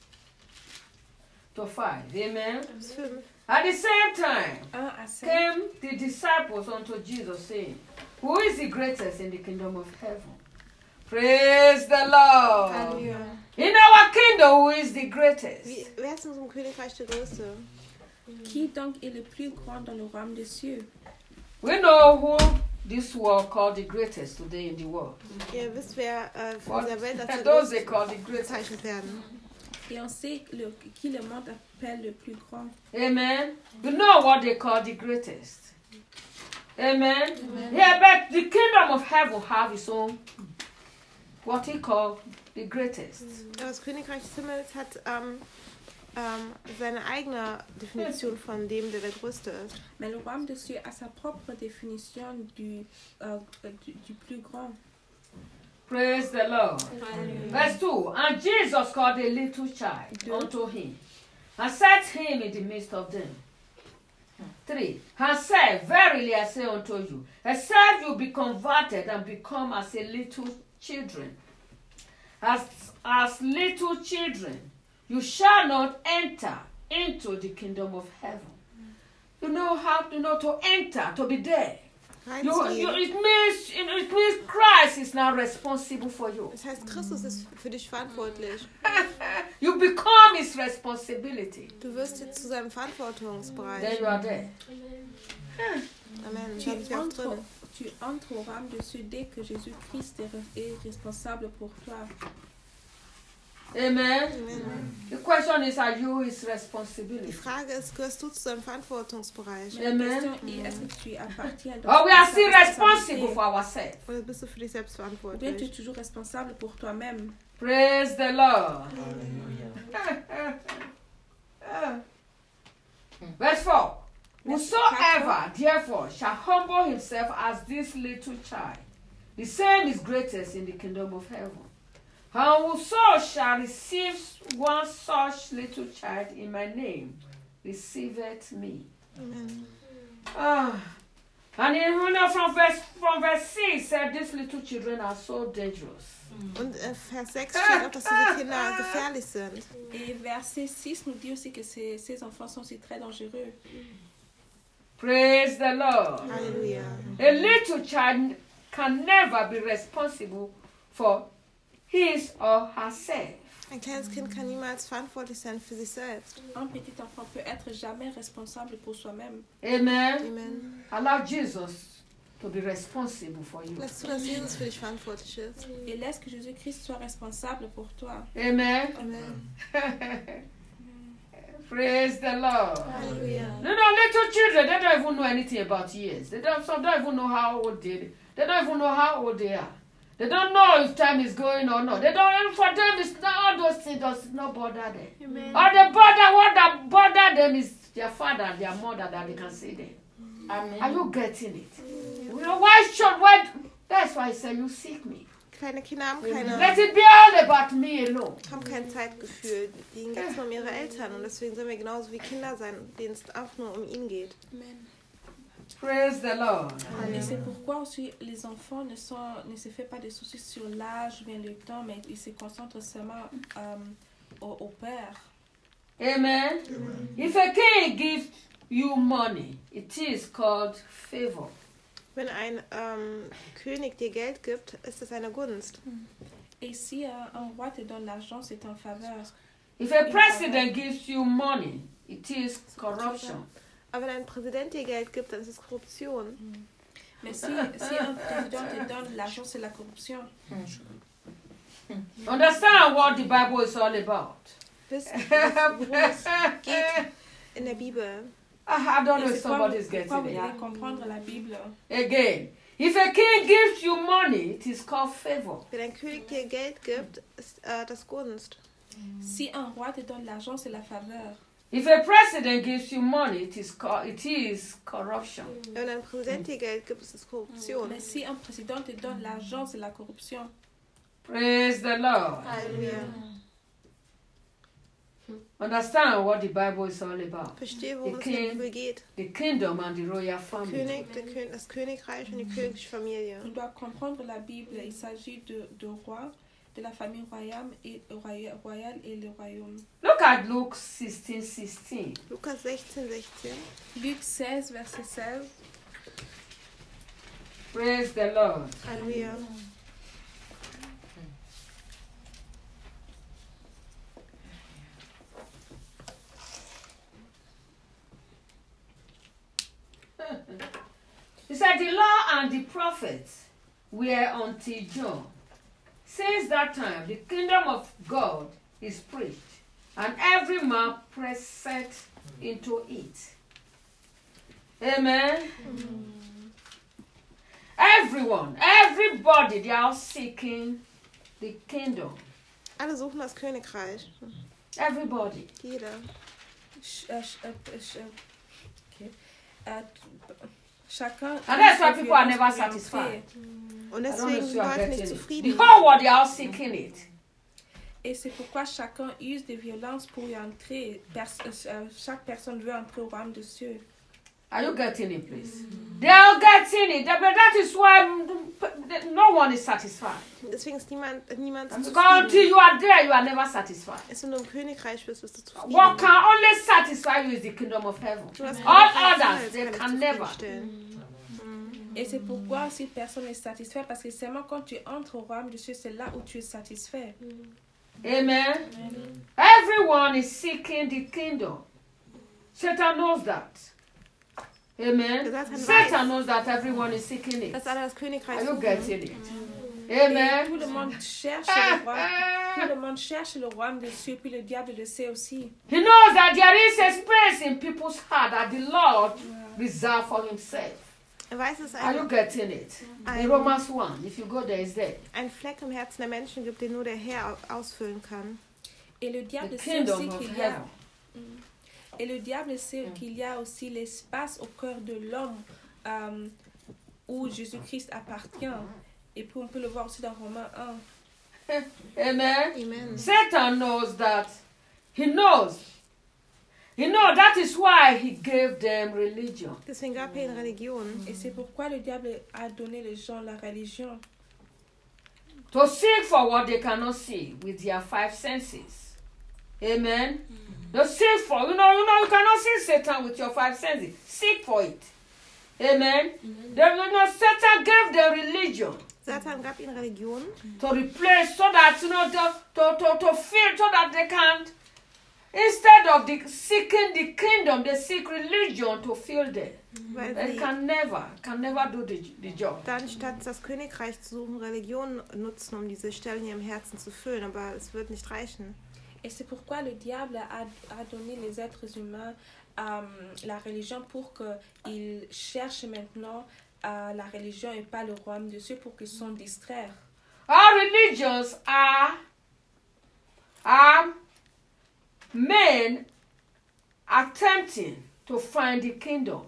to five. Amen. Bis fünf. At the same time, un à cinq. came the disciples unto Jesus, saying, Who is the greatest in the kingdom of heaven? Praise the Lord. Halleluja. In our kingdom, who is the greatest? Wie, wer ist in unserem Königreich der Größte? Qui donc est le plus grand dans le royaume des cieux? We know who this world called the greatest today in the world. Ihr wisst, wer äh, von What? dieser Welt als der Those they Größte call the greatest. bezeichnet werden. Et on sait le, qui le monde appelle le plus grand. Amen. You know what they call the greatest. Amen. Yeah, but the kingdom of heaven have its own, what he called the greatest. Aber das Königreich des Himmels hat ähm, ähm, seine eigene Definition von dem, der der Größte ist. Mais le royaume des cieux a sa propre définition du, euh, du, du plus grand. Praise the Lord. Halleluja. Verse two. And Jesus called a little child unto him, and set him in the midst of them. Three. And said, Verily I say unto you, except you be converted and become as a little children, as, as little children, you shall not enter into the kingdom of heaven. You know how to know to enter, to be there. You, you, it means it means Christ is now responsible for you. Das heißt, Christus ist für dich verantwortlich. You become his responsibility. Du wirst jetzt zu seinem Verantwortungsbereich. Then you are there. Amen. Tu Dann sind wir auch entres, drin. tu entres au royaume de ceux dès que Jésus-Christ est, re- est responsable pour toi. Amen. Amen. The question is, are you his Die responsibility? Frage ist, gehörst du zu seinem Verantwortungsbereich? La Amen. question est, est-ce que tu appartiens dans Or we are sa still responsible responsabilité? for ourselves. Oder bist du für dich selbst Ou bien tu es verantwortlich? toujours responsable pour toi-même. Praise the Lord. Halleluja. Verse four. Whosoever therefore shall humble himself as this little child, the same is greatest in the kingdom of heaven. And whoso shall receive one such little child in my name, receiveth me. Amen. Ah. And in, you know, from verse from verse six said these little children are so dangerous. Und äh, Vers sechs steht auch, dass diese Kinder gefährlich sind. Et verset six nous dit aussi que ces, ces enfants sont aussi très dangereux. Praise the Lord. Halleluja. A little child can never be responsible for his or herself. Ein kleines Kind kann niemals verantwortlich sein für sich selbst. Un petit enfant peut être jamais responsable pour soi-même. Amen. Amen. Allow Jesus to be responsible for you. Lass zu, dass Jesus für dich verantwortlich ist. Et laisse que Jésus-Christ soit responsable pour toi. Amen. Amen. Praise the Lord. Halleluja. You know, little children, they don't even know anything about years. They don't, some don't even know how old they They don't even know how old they are. They don't know if time is going or not. They don't, for them, it's not, all those things does not bother them. Amen. All the bother, what that bother them is their father and their mother that they can see them. Amen. Are you getting it? You know, why should, why, that's why I say you seek me. Kleine Kinder haben Let keine, it be all about me alone. haben kein Zeitgefühl. Denen geht es nur um ihre Eltern. Und deswegen sollen wir genauso wie Kinder sein, denen es auch nur um ihn geht. Amen. Praise the Lord. Et c'est pourquoi aussi les enfants ne, sont, ne se font pas de soucis sur l'âge ou bien le temps, mais ils se concentrent seulement euh, au, au Père. Amen. If a king gives you money, it is called favor. Wenn ein ähm, König dir Geld gibt, ist es eine Gunst. Et si euh, un roi te donne l'argent, c'est en faveur. If a president gives you money, it is corruption. Aber wenn ein Präsident dir Geld gibt, dann ist es Korruption. Mais si, si un président te donne l'argent, c'est la corruption. Understand what the Bible is all about. Wisst ihr, worum es geht in der Bibel? I don't know Et if c'est quoi, somebody is pourquoi vous getting devez it. comprendre la Bible. Again, if a king gives you money, it is called favor. Wenn ein König dir Geld gibt, ist äh, das Gunst. Si un roi te donne l'argent, c'est la faveur. If a president gives you money, it is co- it is corruption. Wenn ein Präsident dir Geld gibt, ist es Korruption. Mais si un président te donne l'argent, c'est la corruption. Praise the Lord. Halleluja. Understand what the Bible is all about. Verstehe, worum es Die in der King- Bibel geht. The kingdom and the royal family. König, der Kön das Königreich und die königliche Familie. On doit comprendre la Bible. Il s'agit de, de rois, de la famille royale et, roya- royale et le royaume. Look at Luke sixteen sixteen. Lukas sechzehn, sechzehn. Luc seize, verset seize. Praise the Lord. Halleluja. He said, the law and the prophets were until John. Since that time, the kingdom of God is preached, and every man presseth into it. Amen. Everyone, everybody, they are seeking the kingdom. Alle suchen das Königreich. Everybody. Jeder. Ch- euh, ch- euh, ch- euh, ok. Euh, t- Chacun And that's why use de people are violence never pour y satisfied. entrer. Und I don't know deswegen if sind you are Leute getting nicht it. The zufrieden. whole world, they are all seeking it. Et c'est pourquoi chacun use de violence pour y entrer. Pers- euh, chaque personne veut entrer au royaume des cieux. Are you getting it, please? They are getting it. That that is why no one is satisfied. Deswegen ist niemand, niemand Because until zufrieden. you are there, you are never satisfied. Wenn du nur im Königreich bist, bist du zufrieden. What can only satisfy you is the kingdom of heaven. Du hast All keine others, Zeit, they kann dich can never. zufriedenstellen. Et c'est pourquoi aussi personne n'est satisfait, parce que seulement quand tu entres au royaume des cieux, c'est là où tu es satisfait. Amen. Everyone is seeking the kingdom. Satan knows that. Amen. Satan Satan weiß. knows that everyone is seeking it. Dass alle das Königreich Are you suchen. getting it? Et tout Amen. le monde cherche le royaume. Tout le monde cherche le royaume des cieux, puis le diable le sait aussi. He knows that there is a space in people's heart that the Lord reserved for himself. Er weiß, dass es Are you einen, getting it? In Romans one, if you go there, it's there. einen Fleck im Herzen der Menschen gibt, den nur der Herr au- ausfüllen kann. Et le The diable sait kingdom aussi of qu'il y a, heaven. et le diable sait qu'il y a aussi l'espace au cœur de l'homme euh, où Jésus-Christ appartient. Et puis on peut le voir aussi dans Romains un. Amen. Amen. Satan knows that. He knows. He knows that is why he gave them religion. Deswegen gab er ihnen Religion. Et c'est pourquoi le diable a donné les gens la religion. To seek for what they cannot see with their five senses. Amen. To seek for, you know, you know, you cannot see Satan with your five senses. Seek for it. Amen. The, you know, Satan gave them religion Satan gab ihnen Religion, to replace so that, you know, to, to, to, to feel so that they can, instead of the, seeking the kingdom, they seek religion to fill them. weil They sie can never, can never do the, the job. dann statt das Königreich zu suchen, Religion nutzen, um diese Stellen in ihrem Herzen zu füllen. Aber es wird nicht reichen. Et c'est pourquoi le diable a, a donné les êtres humains euh, la religion pour qu'ils cherchent maintenant euh, la religion et pas le royaume de Dieu pour qu'ils soient distraits. All religions are, are men attempting to find the kingdom.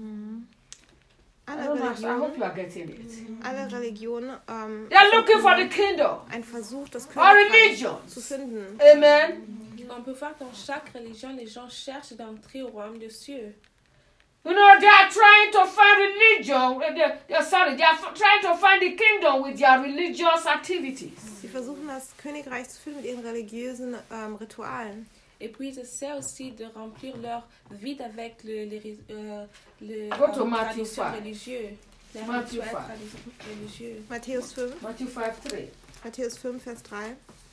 I, Alle don't know, I hope Religionen, you are getting it. alle Religionen ähm, They are looking for the kingdom. ein Versuch, das All Königreich religions. zu finden. Amen. On peut voir dans chaque religion, les gens cherchent d'entrer au royaume des cieux. You know, they are trying to find religion. They, they are sorry, they are f- trying to find the kingdom with their religious activities. Sie versuchen, das Königreich zu füllen mit ihren religiösen ähm, Ritualen. Et puis, ils essaient aussi de remplir leur vide avec le, les, euh, le Go to euh, Matthew traditions five. religieux. Les Matthew rituels five. tradi- religieux. Matthäus fünf, Matthew five three. Matthäus fünf, Vers drei.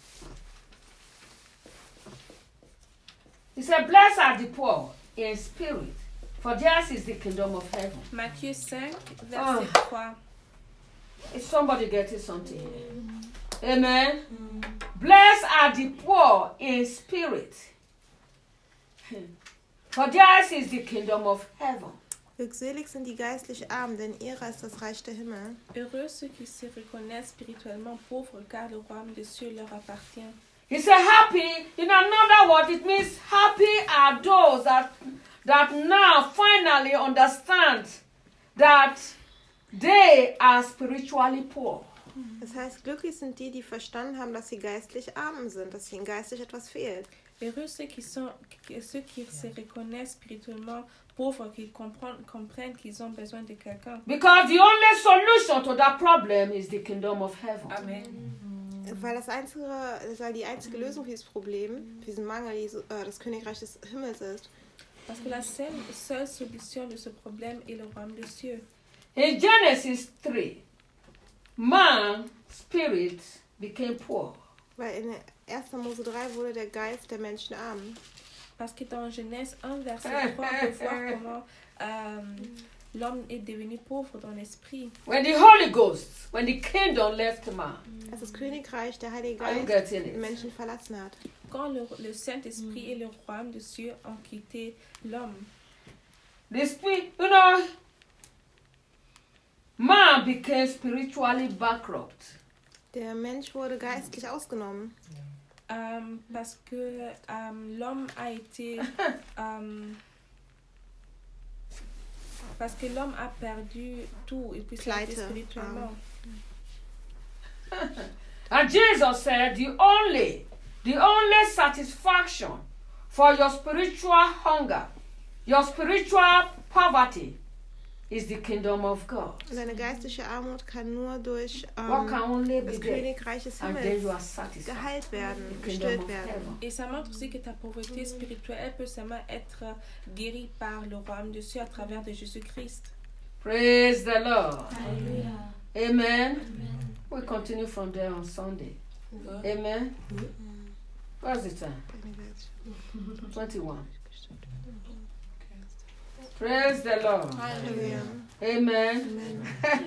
He said, blessed are the poor in spirit, for theirs is the kingdom of heaven. Matthieu cinq, verset Ah. trois. Is somebody getting something here? Amen. Blessed are the poor in spirit, for theirs is the kingdom of heaven. Glückselig sind die geistlich Armen, denn ihrer ist das Reich der Himmel. Heureux ceux qui se reconnaissent spirituellement pauvres, car le royaume des cieux leur appartient. He said, happy, in another word, it means happy are those that, that now finally understand that they are spiritually poor. Das heißt, glücklich sind die, die verstanden haben, dass sie geistlich arm sind, dass ihnen geistlich etwas fehlt. Heureux ceux qui, sont, ceux qui se reconnaissent spirituellement pauvres, qui comprennent, comprennent qu'ils ont besoin de quelqu'un. Because the only solution to that problem is the kingdom of heaven. Amen. Weil das einzige, weil die einzige Lösung für dieses Problem, für diesen Mangel, Jesus, äh, das Königreich des Himmels ist. Parce que la seule, seule solution de ce problème est le royaume des cieux. In Genesis three, man, spirit, became poor. Weil in erster Mose drei wurde der Geist der Menschen arm. Parce que dans Genèse un, verset trois, on peut voir comment euh, l'homme est devenu pauvre dans l'esprit. When the Holy Ghost, when the kingdom left man, Als das Königreich, der Heilige are you Geist, getting den it? Menschen verlassen hat. Quand le, le Saint-Esprit et le royaume des cieux ont quitté l'homme, The spirit, you know, man became spiritually bankrupt. Der Mensch wurde geistlich ausgenommen. euh, parce que euh, l'homme a été... euh, Parce que l'homme a perdu tout et puis ça Pleite. spirituellement. And Jesus said, the only, the only satisfaction for your spiritual hunger, your spiritual poverty, is the kingdom of God. Und deine geistliche Armut kann nur durch What ähm, can only be das there? Königreich des And then you Himmels are satisfied. geheilt werden, The kingdom gestillt of werden. heaven. Et ça montre aussi que ta pauvreté spirituelle peut seulement être guérie par le royaume de Dieu à travers de Jésus-Christ. Praise the Lord. Alléluia. Amen. We continue from there on Sunday. Amen. What's the time? twenty-one. Praise the Lord. Halleluja. Amen.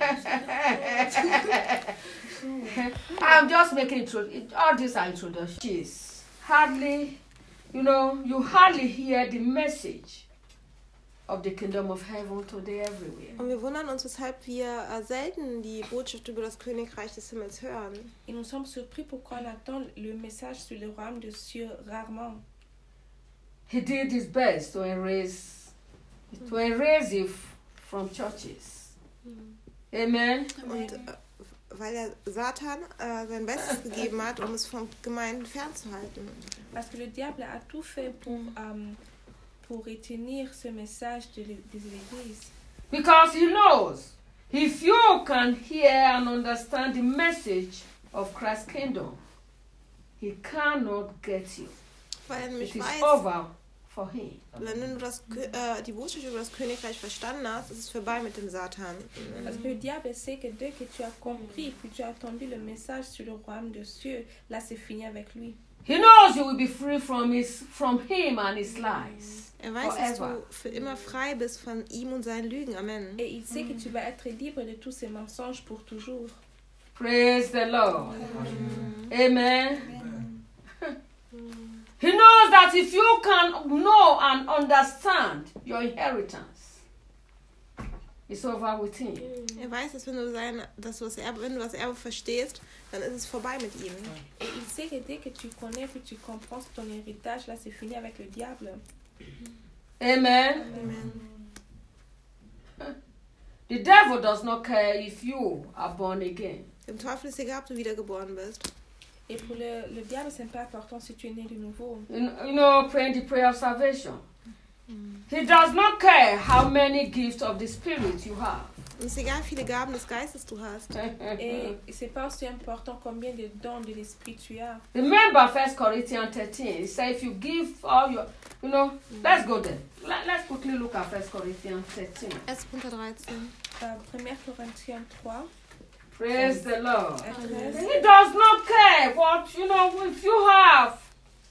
I'm just making intro. All these are introductions. Hardly, you know, you hardly hear the message of the kingdom of heaven today everywhere. Und wir wundern uns, weshalb wir äh, selten die Botschaft über das Königreich des Himmels hören. Et nous sommes surpris pourquoi on attend le message sur le royaume de Dieu rarement. He did his best to erase, to erase it from churches. Amen. Und äh, weil der Satan äh, sein Bestes gegeben hat, um es von Gemeinden fernzuhalten. Parce que le diable a tout fait pour, euh, pour retenir ce message de l'é- des églises. Because he knows if you can hear and understand the message of Christ's kingdom, he cannot get you. Weil er It nämlich is weiß, over for him. wenn du das, Kö- äh, die Botschaft über das Königreich verstanden hast, ist es vorbei mit dem Satan. Parce que le diable sait que dès que tu as compris, puis tu as entendu le message sur le royaume de Dieu, là c'est fini avec lui. He knows you will be free from his from him and his lies. Er weiß, dass Forever. du für immer frei bist von ihm und seinen Lügen. Amen. Et il sait que tu vas être libre de tous ces mensonges pour toujours. Praise the Lord. Amen. He knows that if you can know and understand your inheritance, it's over with him. Er weiß, dass wenn du, sein, dass du das Erbe, wenn du das Erbe verstehst, dann ist es vorbei mit ihm. Et il sait que dès que tu connais, puis tu comprends ton héritage, là c'est fini avec le diable. Amen. Amen. The devil does not care if you are born again. Dem Teufel ist egal, ob du wiedergeboren bist. Et pour le, le diable, c'est pas important si tu es né de nouveau. You kn- you know, praying the prayer of salvation. He does not care how many gifts of the Spirit you have. Und es ist egal, wie viele Gaben des Geistes du hast. Et c'est pas aussi important combien de dons de l'esprit tu as. Remember First Corinthians thirteen. It says if you give all your, you know, let's go there. Let, let's quickly look at First Corinthians thirteen. erster Korinther dreizehn. Euh, premier Corinthiens trois, Praise the Lord. à treize. He does not care what, you know, if you have,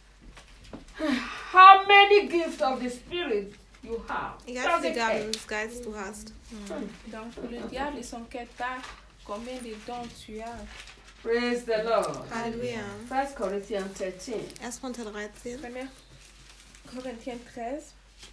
how many gifts of the Spirit you have. Egal, wie Doesn't viele care. Gaben des Geistes du hast. Donc pour le diable, il s'enquête pas combien de dons tu as. Praise the Lord. Halleluja. First Corinthians thirteen. erster Korinther dreizehn. premier Corinthiens treize,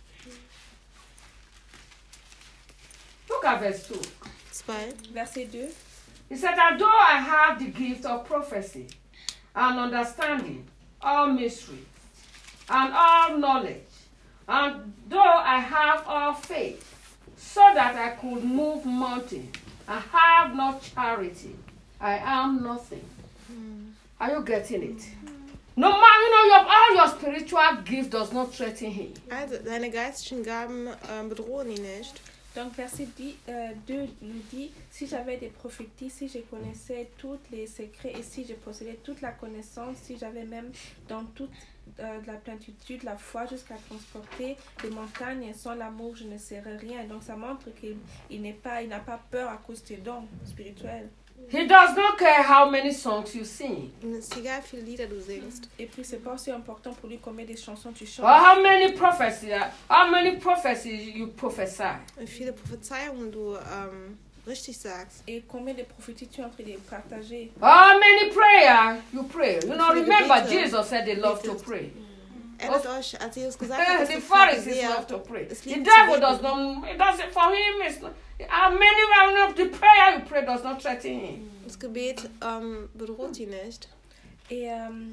Look at verse two. zwei. verset deux. He said that though I have the gift of prophecy and understanding, all mystery, and all knowledge, and though I have all faith, so that I could move mountains, and have not charity, I am nothing. Are you getting it? No matter, you know, your, all your spiritual gift does not threaten him. Also, deine geistlichen Gaben ähm, bedrohen ihn nicht. Donc verset deux nous dit, si j'avais des prophéties, si je connaissais tous les secrets et si je possédais toute la connaissance, si j'avais même dans toute euh, de la plénitude la foi jusqu'à transporter des montagnes, sans l'amour je ne serais rien. Donc ça montre qu'il il n'est pas, il n'a pas peur à cause des dons spirituels. He does not care how many songs you sing, Und es ist egal, wie viele Lieder du singst. Et puis c'est pas aussi important pour lui combien de chansons tu or chantes. how many prophecies, how many prophecies you prophesy. Wie viele Prophezeiungen du ähm, richtig sagst. Et combien de prophéties tu es en train de partager. How many prayer you pray? You know, Viele remember Gebete. Jesus said they love to Betet. pray. Erinnert euch, als Jesus gesagt hat, dass The die Pharisees Pharisäer love to pray. es The lieben zu devil beten. does not. It doesn't for him. It's not, how many of the prayer you pray does not threaten him. Das Gebet ähm, bedroht ihn nicht. Et euh,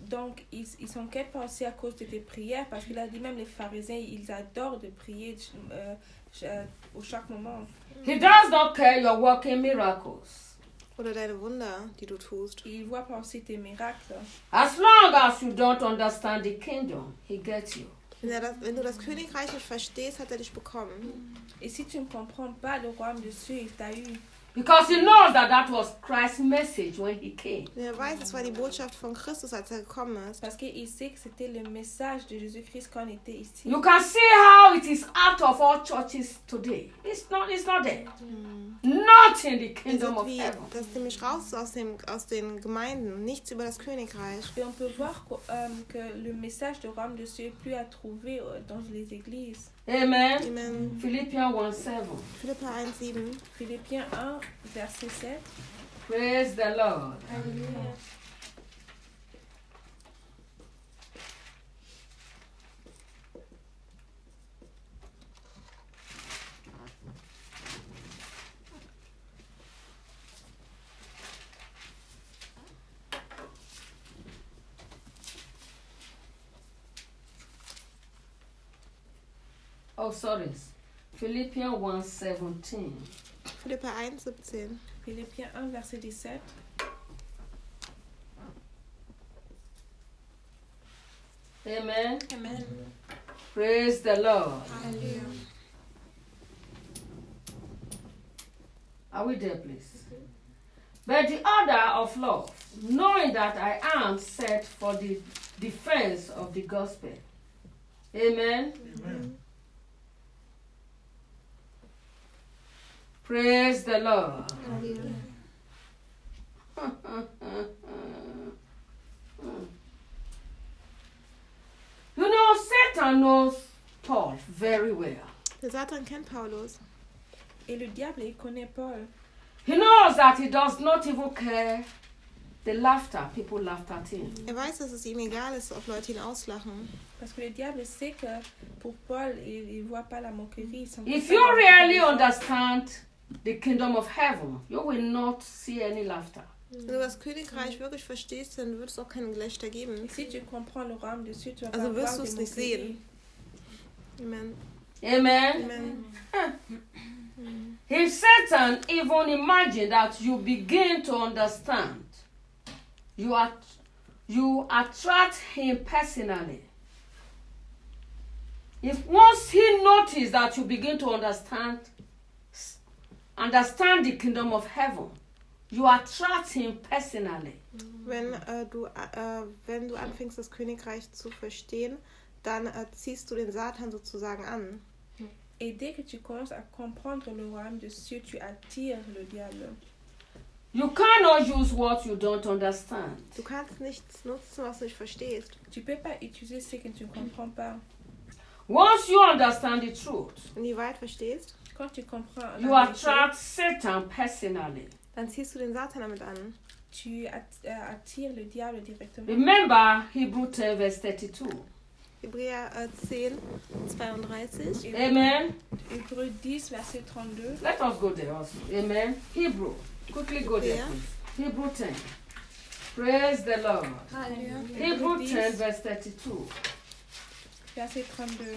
donc, ils ne s'inquiètent pas aussi à cause de tes prières, parce qu'il a dit même les pharisiens, ils adorent de prier euh, euh, au chaque moment. He does not care your working miracles. Oder deine Wunder, die du tust. Il ne voit pas aussi tes miracles. As long as you don't understand the kingdom, he gets you. Wenn, er das, wenn du das Königreich nicht verstehst, hat er dich bekommen. Et si tu ne comprends pas le royaume de Dieu, il t'a eu. Because he knows that that was Christ's message when he came. Er weiß, es war die Botschaft von Christus, als er gekommen ist. Parce qu'il sait que c'était le message de Jésus-Christ quand il était ici. You can see how it is out of all churches today. It's not, it's not there. Not in the Wir kingdom sind of wie, heaven. das ist nämlich raus aus, dem, aus den Gemeinden, nichts über das Königreich. Et on peut voir que, euh, que le message du royaume de Dieu est plus à trouver euh, dans les églises. Amen. Amen. Philippians one seven. Philipper eins sieben. Philippiens un, verset sept. Praise the Lord. Alléluia. Oh, sorry. Philippians one seventeen. Philipper eins siebzehn. Philippiens un, verset dix-sept. Amen. Amen. Praise the Lord. Halleluja. Are we there, please? But the order of love, knowing that I am set for the defense of the gospel. Amen. Amen. Praise the Lord. Halleluja. You know, Satan knows Paul very well. Der Satan kennt Paulus. Et le diable, il connaît Paul. He knows that he does not even care the laughter people laughed at him. Er weiß, dass es ihm egal ist, ob Leute ihn auslachen. Parce que le diable sait que pour Paul, il ne voit pas la moquerie. If you really understand the kingdom of heaven, you will not see any laughter. Wenn du das Königreich wirklich verstehst, dann wird es auch kein Gelächter geben. Si tu comprends le royaume de Dieu, tu vas Also pas wirst voir du es des nicht moqueries. sehen. Amen. Amen. Amen. If Satan even imagine that you begin to understand, you are you attract him personally. If once he notices that you begin to understand understand the kingdom of heaven, you attract him personally. Wenn, äh, du, äh, wenn du anfängst, das Königreich zu verstehen, dann äh, ziehst du den Satan sozusagen an. Et dès que tu commences à comprendre le royaume de Dieu, tu attires le diable. You cannot use what you don't understand. Du kannst nichts nutzen, was du nicht verstehst. Tu ne peux pas utiliser ce que tu ne comprends pas. Once you understand the truth, Wenn du die Wahrheit verstehst, Quand tu comprends you la vérité, attract Satan personally. dann ziehst du den Satan damit an. tu att- euh, attires le diable directement. Remember Hebrew ten verse thirty-two. Hebräer äh, zehn, zweiunddreißig. Et Amen. Hébreux dix, verset trente-deux. Let us go there also. Amen. Hebrew. Quickly go there, Yeah. please. Hebrew ten. Praise the Lord. Halleluja. Hebrew dix, ten verse thirty-two. verset trente-deux.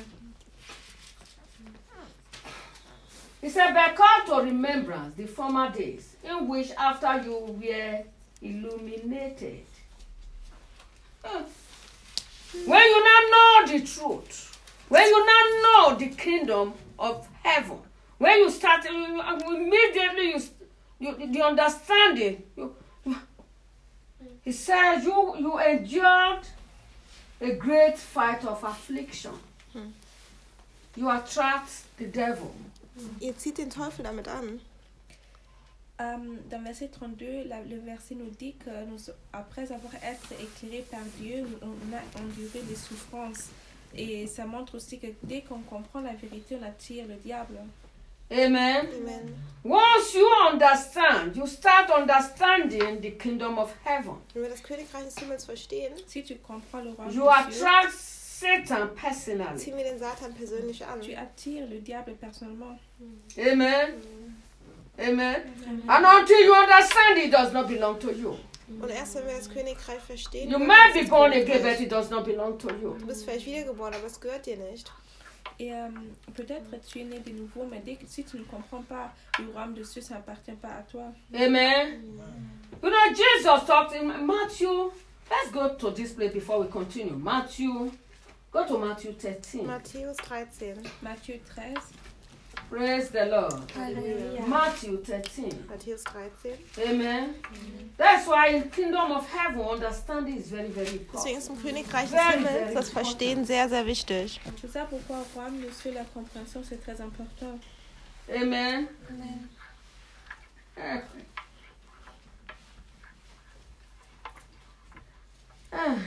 He said, but call to remembrance the former days in which after you were illuminated. Hmm. When you now know the truth, when you now know the kingdom of heaven, when you start you, immediately you, you the understanding, you, you, he says you you endured a great fight of affliction. Hmm. You attract the devil. Ihr zieht den Teufel damit an. Euh, dans verset trente-deux, la- le verset nous dit que nous, après avoir été éclairés par Dieu, on a enduré les souffrances. Et ça montre aussi que dès qu'on comprend la vérité, on attire le diable. Amen. Amen. Once you understand, you start understanding the kingdom of heaven. Wenn wir das Königreich des Himmels verstehen, Si tu comprends le royaume You de Dieu, attract Satan personally. ziehen wir den Satan persönlich an. tu attires le diable personnellement. Amen. Amen. And until you understand, it does not belong to you. Und erst wenn wir das Königreich verstehen, You können might wir be das born again, Königreich. but it does not belong to you. Du bist vielleicht wiedergeboren, aber es gehört dir nicht. Et euh, peut-être tu es né de nouveau, mais dès que si tu ne comprends pas, le royaume de Dieu, ça n'appartient pas à toi. Amen. You know, Jesus talked in Matthew. Let's go to this place before we continue. Matthew. Go to Matthew thirteen. Matthäus dreizehn. Matthieu treize. Praise the Lord. Halleluja. Matthew thirteen. Matthäus dreizehn. Amen. That's why in kingdom of heaven, understanding is very, very Deswegen important. ist im Königreich des Very, Himmels very das Verstehen sehr, sehr wichtig. C'est ça pourquoi au royaume de Dieu, la compréhension, c'est très important. Amen. Amen. Eh. Ah.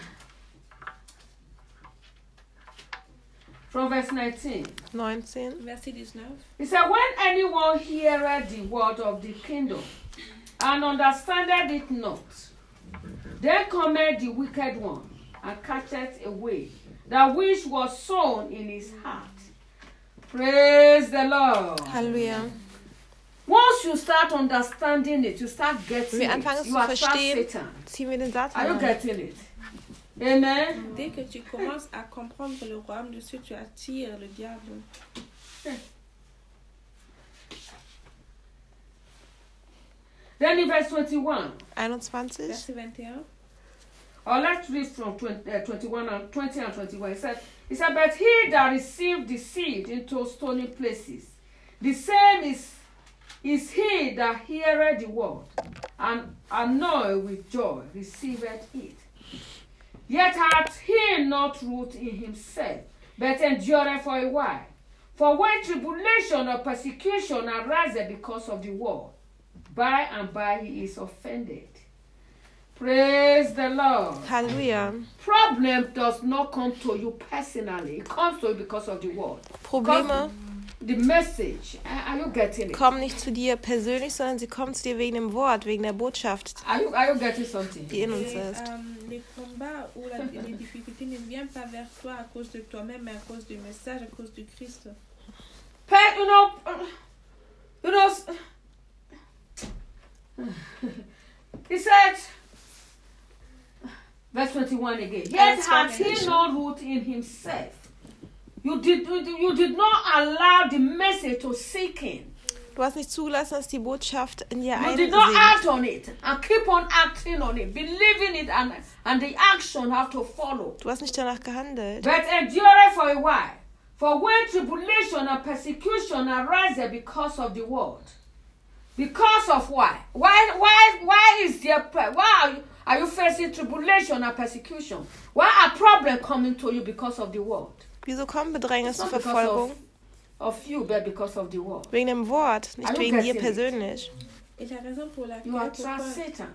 From verse nineteen. neunzehn. Verset dix-neuf. He said, when anyone heareth the word of the kingdom and understandeth it not, then cometh the wicked one and catcheth away that which was sown in his heart. Praise the Lord. Halleluja. Once you start understanding it, you start getting Wenn wir it. anfangen es You zu attract verstehen, Satan. ziehen wir den Are Satan you an. getting it? Amen. Dès que tu commences à comprendre le royaume de Dieu, tu attires le diable. Then in verse twenty-one, einundzwanzig. Verset vingt et un. or let's read from twenty, uh, twenty-one and twenty and twenty-one. It said, it said, but he that received the seed into stony places, the same is is he that heareth the word, and annoyed with joy receiveth it. Yet hath he not root in himself, but endureth for a while. For when tribulation or persecution ariseth because of the word, by and by he is offended. Praise the Lord. Halleluja. Problem does not come to you personally. It comes to you because of the word. Probleme The message. Are are you getting it? kommen nicht zu dir persönlich, sondern sie kommen zu dir wegen dem Wort, wegen der Botschaft, Are you, are you getting something? die in uns Et, ist. euh, les combats ou la- les difficultés ne viennent pas vers toi à cause de toi-même, mais à cause du message, à cause du Christ. Pe- you know, uh, you know, s- he said, verse twenty-one again. Yet hath he einundzwanzig. no root in himself. You did, you did you did not allow the message to sink in. Du hast nicht zugelassen, dass die Botschaft in dir You did not act einsinkt. on it and keep on acting on it, believing it, and, and the action have to follow. Du hast nicht danach gehandelt. But endure for a while. For when tribulation and persecution arise because of the word. Because of why? Why why why is there pre- why are you, are you facing tribulation and persecution? Why are problems coming to you because of the word? Wieso kommen It's Bedrängnis not und because Verfolgung? of, of you, but because of the word. Wegen dem Wort, nicht Are you wegen dir getting it? persönlich. Et la raison pour laquelle, You attract pourquoi, Satan.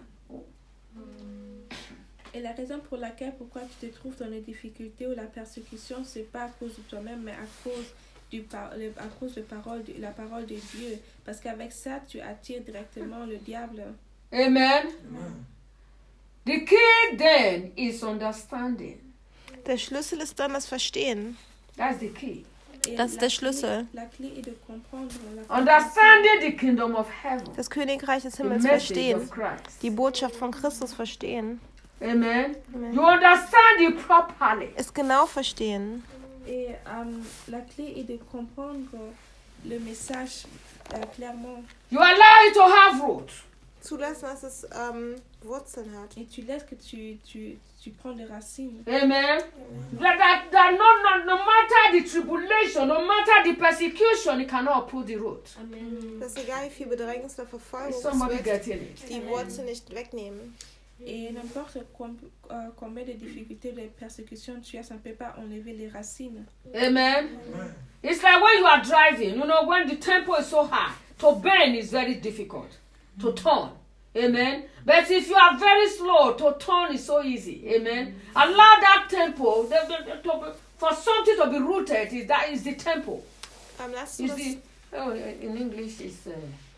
et la raison pour laquelle pourquoi tu te trouves dans les difficultés ou la persécution, c'est pas à cause de toi-même, mais à cause du par- le- à cause de parole de la parole de Dieu, parce qu'avec ça tu attires directement le diable. Amen. The key then is understanding. Der Schlüssel ist dann das Verstehen. That's the key. Et Das ist la der clé- Schlüssel. La clé est de comprendre la Understanding the kingdom of heaven. Das Königreich des The Himmels message verstehen. of Christ. Die Botschaft von Christus verstehen. Amen. Amen. You understand it properly. Es genau verstehen. Et euh, la clé est de comprendre le message euh, clairement. You allow it to have root. Zulassen, dass es ähm, Wurzeln hat. Et tu laisses que tu, tu, tu prends des racines. Amen. That, that, that no, no, no matter the tribulation, no matter the persecution, it cannot pull the root. Das ist egal, wie viel Bedrängnis oder Is Verfolgung, somebody es wird getting it? die Wurzel nicht wegnehmen. Et n'importe com- euh, combien de difficultés, de persécutions tu as, ça ne peut pas enlever les racines. Amen. It's like when you are driving, you know, when the tempo is so high, to bend is very difficult. To turn. Amen. But if you are very slow, to turn is so easy. Amen. Allow that tempo the, the, the, to be, for something to be rooted. Is that is the tempo? Ähm, lass du Is das, the oh, in English is uh,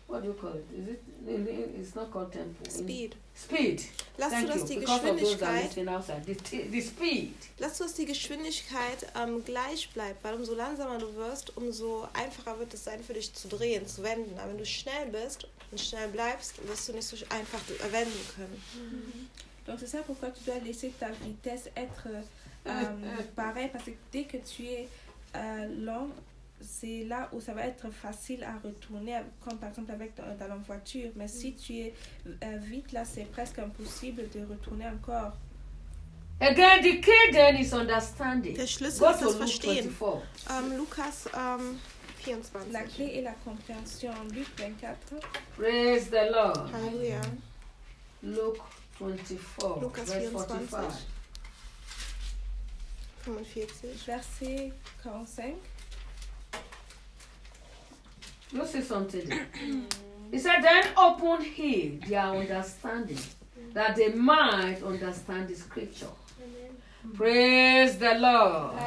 what do you call it? Is it? It's not called tempo. Speed. Speed. Lass Thank du, dass you. die Because of those that are Geschwindigkeit, listening outside, the, t- the speed. lass du, dass die Geschwindigkeit ähm, gleich bleibt, weil umso langsamer du wirst, umso einfacher wird es sein für dich zu drehen, zu wenden. Aber wenn du schnell bist und schnell bleibst, wirst du nicht so einfach wenden können. Donc c'est ça pourquoi tu dois laisser ta vitesse être euh, pareille, parce que dès que tu es euh, lent, c'est là où ça va être facile à retourner, comme par exemple avec ta, ta longue voiture. Mais si tu es euh, vite, là, c'est presque impossible de retourner encore. Again, the key then is understanding. Der Schlüssel Go ist to das Luke Verstehen. twenty-four. Ähm, Lukas ähm, La vierundzwanzig. clé est la compréhension. Luc vingt-quatre. Praise the Lord. Halleluja. Luke twenty-four, Lukas verse vierundzwanzig. forty-five. fünfundvierzig. Verset quarante-cinq. You see something? He said, then open he their understanding, that they might understand the scripture. Praise the Lord.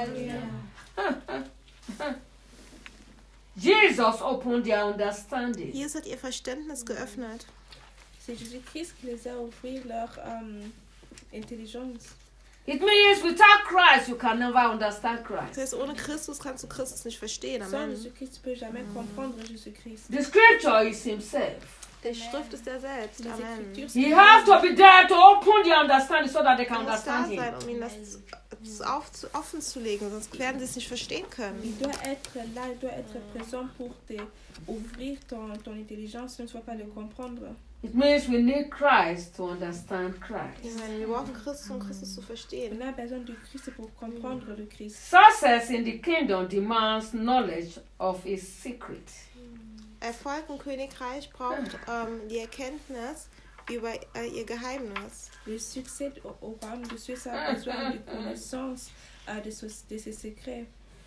Jesus opened their understanding. Jesus hat ihr Verständnis geöffnet. C'est Jésus-Christ qui les a ouvert leur euh, intelligence. It means without Christ, you can never understand Das Christ. heißt, ohne Christus kannst du Christus nicht verstehen. Sans Amen. Jésus-Christ, tu peux jamais comprendre Jésus-Christ. The scripture is himself. Die Schrift ist er selbst. Les Amen. Écritures, He c'est has to be there to open their understanding so that they Er can muss da understand sein, him. um ihnen das zu- auf, zu, offen zu legen, sonst werden sie es nicht verstehen Il können. doit être là, il doit être présent pour te ouvrir ton, ton intelligence, sinon tu ne vas pas le comprendre. It means we need Christ to understand Ich Christ. meine, wir brauchen Christus, um Christus zu verstehen. On a besoin de Christ pour comprendre le Christ. Success in the kingdom demands knowledge of his secret. Erfolg im Königreich braucht ähm, die Erkenntnis über äh, ihr Geheimnis. Le succès au, au royaume de Dieu, ça a besoin de connaissance euh, de, ce- de ses secrets.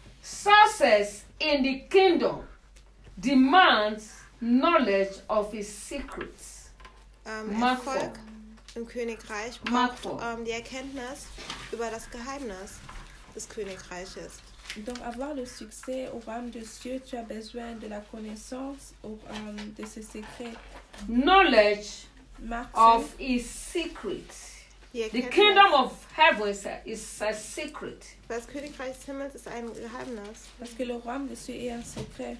Success in the kingdom demands knowledge of his secrets. Ähm, Mark Erfolg im Königreich Mark braucht four. ähm, die Erkenntnis über das Geheimnis des Königreiches. Donc, avoir le succès au royaume de Dieu, tu as besoin de la connaissance au, euh, de ses secrets. Knowledge Marc of cinq, his secrets. Die The Erkenntnis, kingdom of heaven is a, is a secret. das Königreich des Himmels ist ein Geheimnis. parce que le royaume de Dieu est un secret.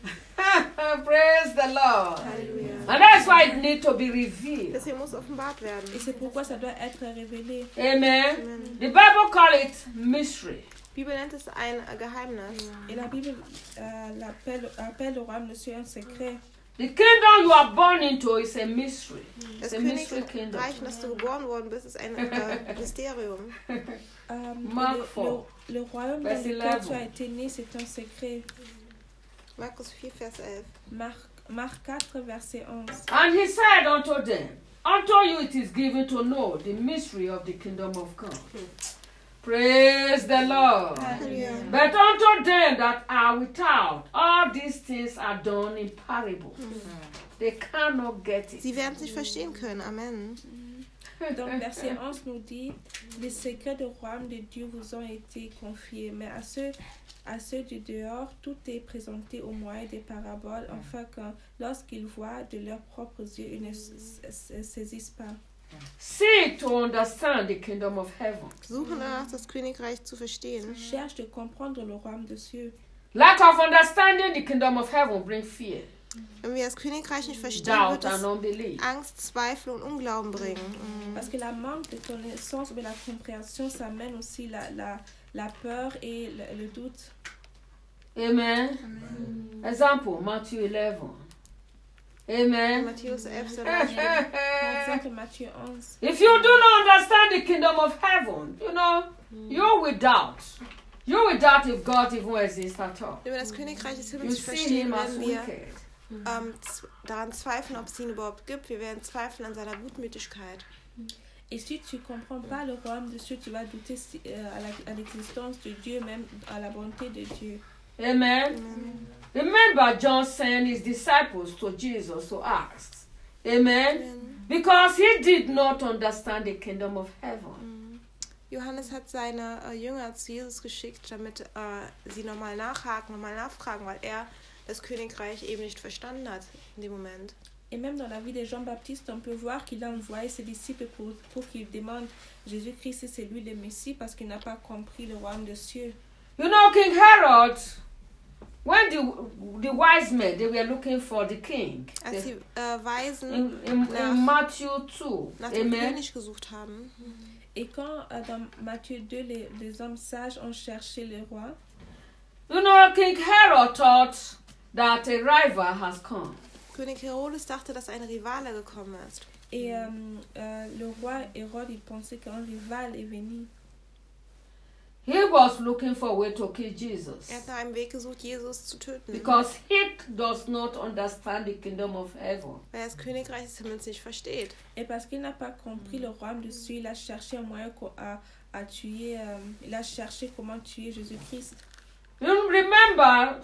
Praise the Lord. Halleluja. And that's why it needs to be revealed. Deswegen muss offenbart werden. Et c'est pourquoi ça doit être révélé. Amen. Amen. The Bible call it mystery. Die Bibel nennt es ein äh, Geheimnis. Et la Bible euh, l'appelle, appelle le royaume de Dieu un secret. The kingdom you are born into is a mystery. Das It's a mystery kingdom. Königreich, in das du geboren worden bist, ist ein äh, Mysterium. Euh, Marc le, four, le, le royaume dans verse lequel eleven. tu as été né, c'est un secret. Markus vier, Vers elf. Marc, Marc quatre, verset onze. And he said unto them, unto you it is given to know the mystery of the kingdom of God. Praise the Lord. Halleluja. But unto them that are without, all these things are done in parables. They cannot get it. Sie werden es nicht verstehen können. Amen. Donc, verset onze nous dit, les secrets du royaume de Dieu vous ont été confiés, mais à ceux, à ceux du dehors, tout est présenté au moyen des paraboles, afin que lorsqu'ils voient de leurs propres yeux, ils ne s- s- saisissent pas. Seek to understand the kingdom of heaven. Suche danach, das Königreich zu verstehen. Cherche de comprendre le royaume de Dieu. Lack of understanding the kingdom of heaven brings fear, Wenn wir das Königreich nicht verstehen, doubt, wird es and unbelief. Angst, Zweifel und Unglauben bringen. Mhm. Parce que la manque de connaissance ou de la compréhension, ça amène aussi la, la, la peur et le, le doute. Amen. Example, Matthew eleven. Amen. Matthäus elf, Par Vers exemple, Matthieu onze. If you do not understand the kingdom of heaven, you know, you will doubt. You will doubt if God even exists at all. Wenn wir das Königreich des You Himmels nicht see verstehen, him as werden wir wicked. ähm, z- daran zweifeln, ob es ihn überhaupt gibt. Wir werden zweifeln an seiner Gutmütigkeit. Et si tu ne comprends pas le royaume de Dieu, tu vas douter si- euh, à la- à l'existence de Dieu, même à la bonté de Dieu. Amen. Remember, John sent his disciples to Jesus to ask. Amen. Amen. Because he did not understand the kingdom of heaven. Johannes hat seine äh, Jünger zu Jesus geschickt, damit äh, sie nochmal nachhaken, nochmal nachfragen, weil er das Königreich eben nicht verstanden hat in dem Moment. Et même dans la vie de Jean-Baptiste, on peut voir qu'il a envoyé ses disciples pour, pour qu'ils demandent Jésus-Christ si c'est lui le Messie parce qu'il n'a pas compris le royaume des cieux. You know, King Herod, when the, the wise men, they were looking for the king. Als die äh, Weisen In, in, in Matthew two. nach dem Amen. König gesucht haben, Et quand euh, dans Matthieu deux, les, les hommes sages ont cherché le roi, You know, King Herod thought that a rival has come. König Herodes dachte, dass ein Rivale gekommen ist. et euh, euh, le roi Hérode, il pensait qu'un rival est venu. He was looking for a way to kill Jesus. Er hat nach einem Weg gesucht, Jesus zu töten. Because he does not understand the kingdom of heaven. Weil er das Königreich des Himmels nicht versteht. Et parce qu'il n'a pas compris le royaume de Dieu, il a cherché un moyen à, à tuer, euh, il a cherché comment tuer Jésus-Christ. You remember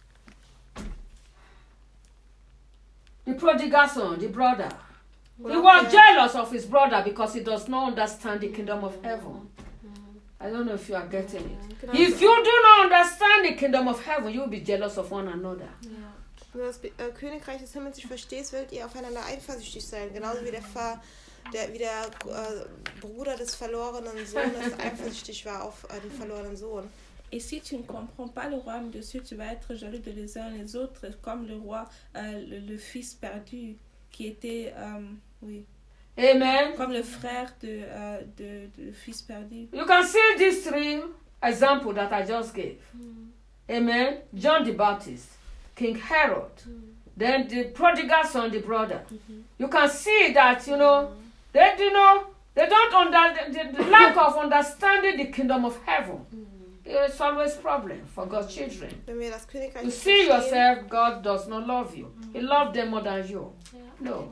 the prodigal son, the brother. He was jealous of his brother because he does not understand the kingdom of heaven. I don't know if you are getting it. Genau. If you do not understand the kingdom of heaven, you will be jealous of one another. Wenn du das äh, Königreich des Himmels nicht verstehst, werdet ihr aufeinander eifersüchtig sein. Genauso wie der, Ver, der, wie der äh, Bruder des verlorenen Sohnes eifersüchtig war auf äh, den verlorenen Sohn. Et si tu ne comprends pas le royaume de Dieu, tu vas être jaloux de les uns les autres, comme le roi, euh, le, le fils perdu, qui était, euh, oui, Amen. comme le frère de, euh, de, de fils perdu. You can see these three examples that I just gave. Amen. John the Baptist, King Herod, then the prodigal son, the brother. You can see that, you know, they you know they don't under the, the lack of understanding the kingdom of heaven. It's always a problem for God's children. Wenn wir das Königreich You nicht see verstehen, yourself, God does not love you. He loves them more than you. No.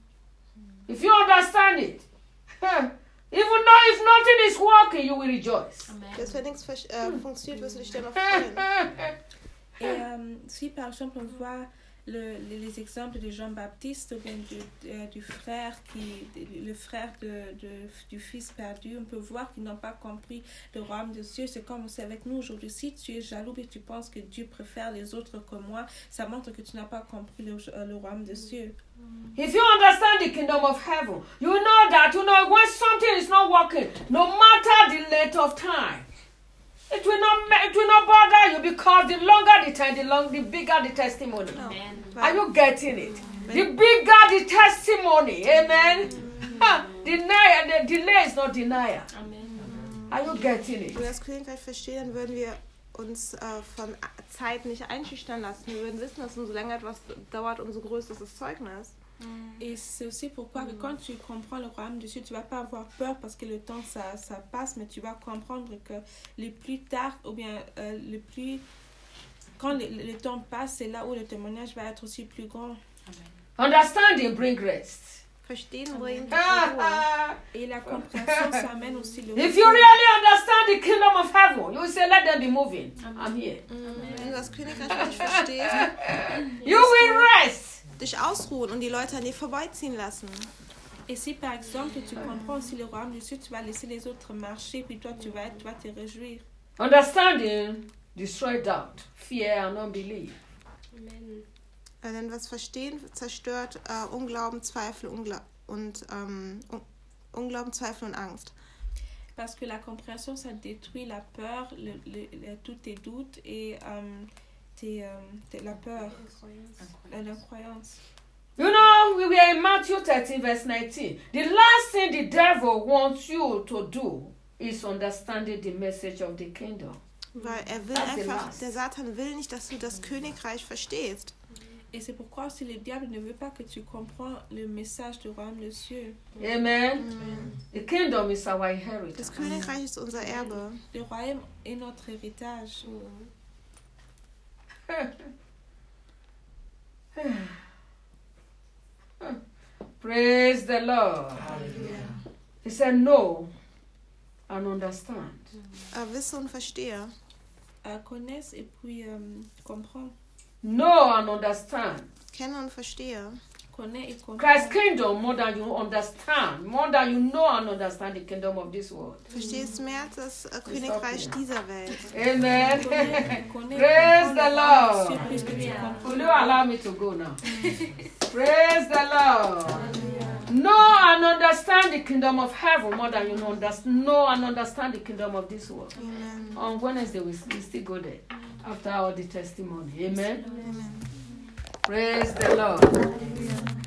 If you understand it, even though if nothing is working, you will rejoice. dass wenn nichts äh, funktioniert, wirst du dich dennoch freuen. Et euh, si par exemple on voit le, les, les exemples de Jean-Baptiste ou bien du, euh, du frère qui, le frère de, de, du fils perdu, on peut voir qu'ils n'ont pas compris le royaume de Dieu. C'est comme c'est avec nous aujourd'hui. Si tu es jaloux et tu penses que Dieu préfère les autres que moi, ça montre que tu n'as pas compris le, le royaume de Dieu. If you understand the kingdom of heaven, you know that, you know, when something is not working, no matter the length of time, it will not it will not bother you because the longer the time, the long the bigger the testimony. Amen. Are you getting it? The bigger the testimony, amen. Ha, deny the delay is not denial. Are you getting Wenn wir it? das Königreich verstehen, dann würden wir uns äh, von Zeit nicht einschüchtern lassen. Wir würden wissen, dass umso länger etwas dauert, umso größer ist das Zeugnis. Et c'est aussi pourquoi que quand tu comprends le royaume de Dieu, tu ne vas pas avoir peur parce que le temps ça, ça passe, mais tu vas comprendre que le plus tard, ou bien euh, le plus... Quand le, le temps passe, c'est là où le témoignage va être aussi plus grand. Understanding bring rest. Verstehen bringt Ah, Ruhe. ah. Et la compréhension, ça amène aussi le... If you really understand the kingdom of heaven, you will say, let them be moving. I'm here. Wenn du das Königreich nicht verstehst, You will rest. dich ausruhen und die Leute an dir vorbeiziehen lassen. Et si par exemple tu comprends aussi le royaume de Dieu, tu vas laisser les autres marcher, puis toi tu vas, être, tu vas te réjouir. Understanding destroy doubt, fear, and unbelief. Äh, denn was Verstehen zerstört äh, Unglauben, Zweifel Ungla und ähm, Un Unglauben, Zweifel und Angst. Parce que la compréhension, ça détruit la peur, le, le, le, tous tes doutes et euh, tes, euh, tes, la peur, la, la croyance. You know, we were in Matthew thirteen, verse nineteen. The last thing the devil wants you to do is understanding the message of the kingdom. Weil er will That's the einfach, last. der Satan will nicht, dass du das Königreich verstehst. Et c'est pourquoi aussi le diable ne veut pas que tu comprends le message du royaume de Dieu. Amen. The kingdom is our inheritance. Das Königreich ist unser Erbe. Le royaume est notre héritage. Praise the Lord. He said, know and understand. Äh, wisse und verstehe. Euh, connaisse et puis euh, comprends. Know and understand. Kenne und verstehe. connais et comprends. Christ's kingdom more than you understand, more than you know and understand the kingdom of this world. Verstehst mehr als das äh, Königreich dieser Welt. Amen. Connais- connais- Praise the Lord. Surplus que tu comprends. Will you allow me to go now? Praise the Lord. Know and understand the kingdom of heaven more than you know, underst- know and understand the kingdom of this world. Amen. On Wednesday, we, we still go there after all the testimony. Amen. Amen. Praise the Lord.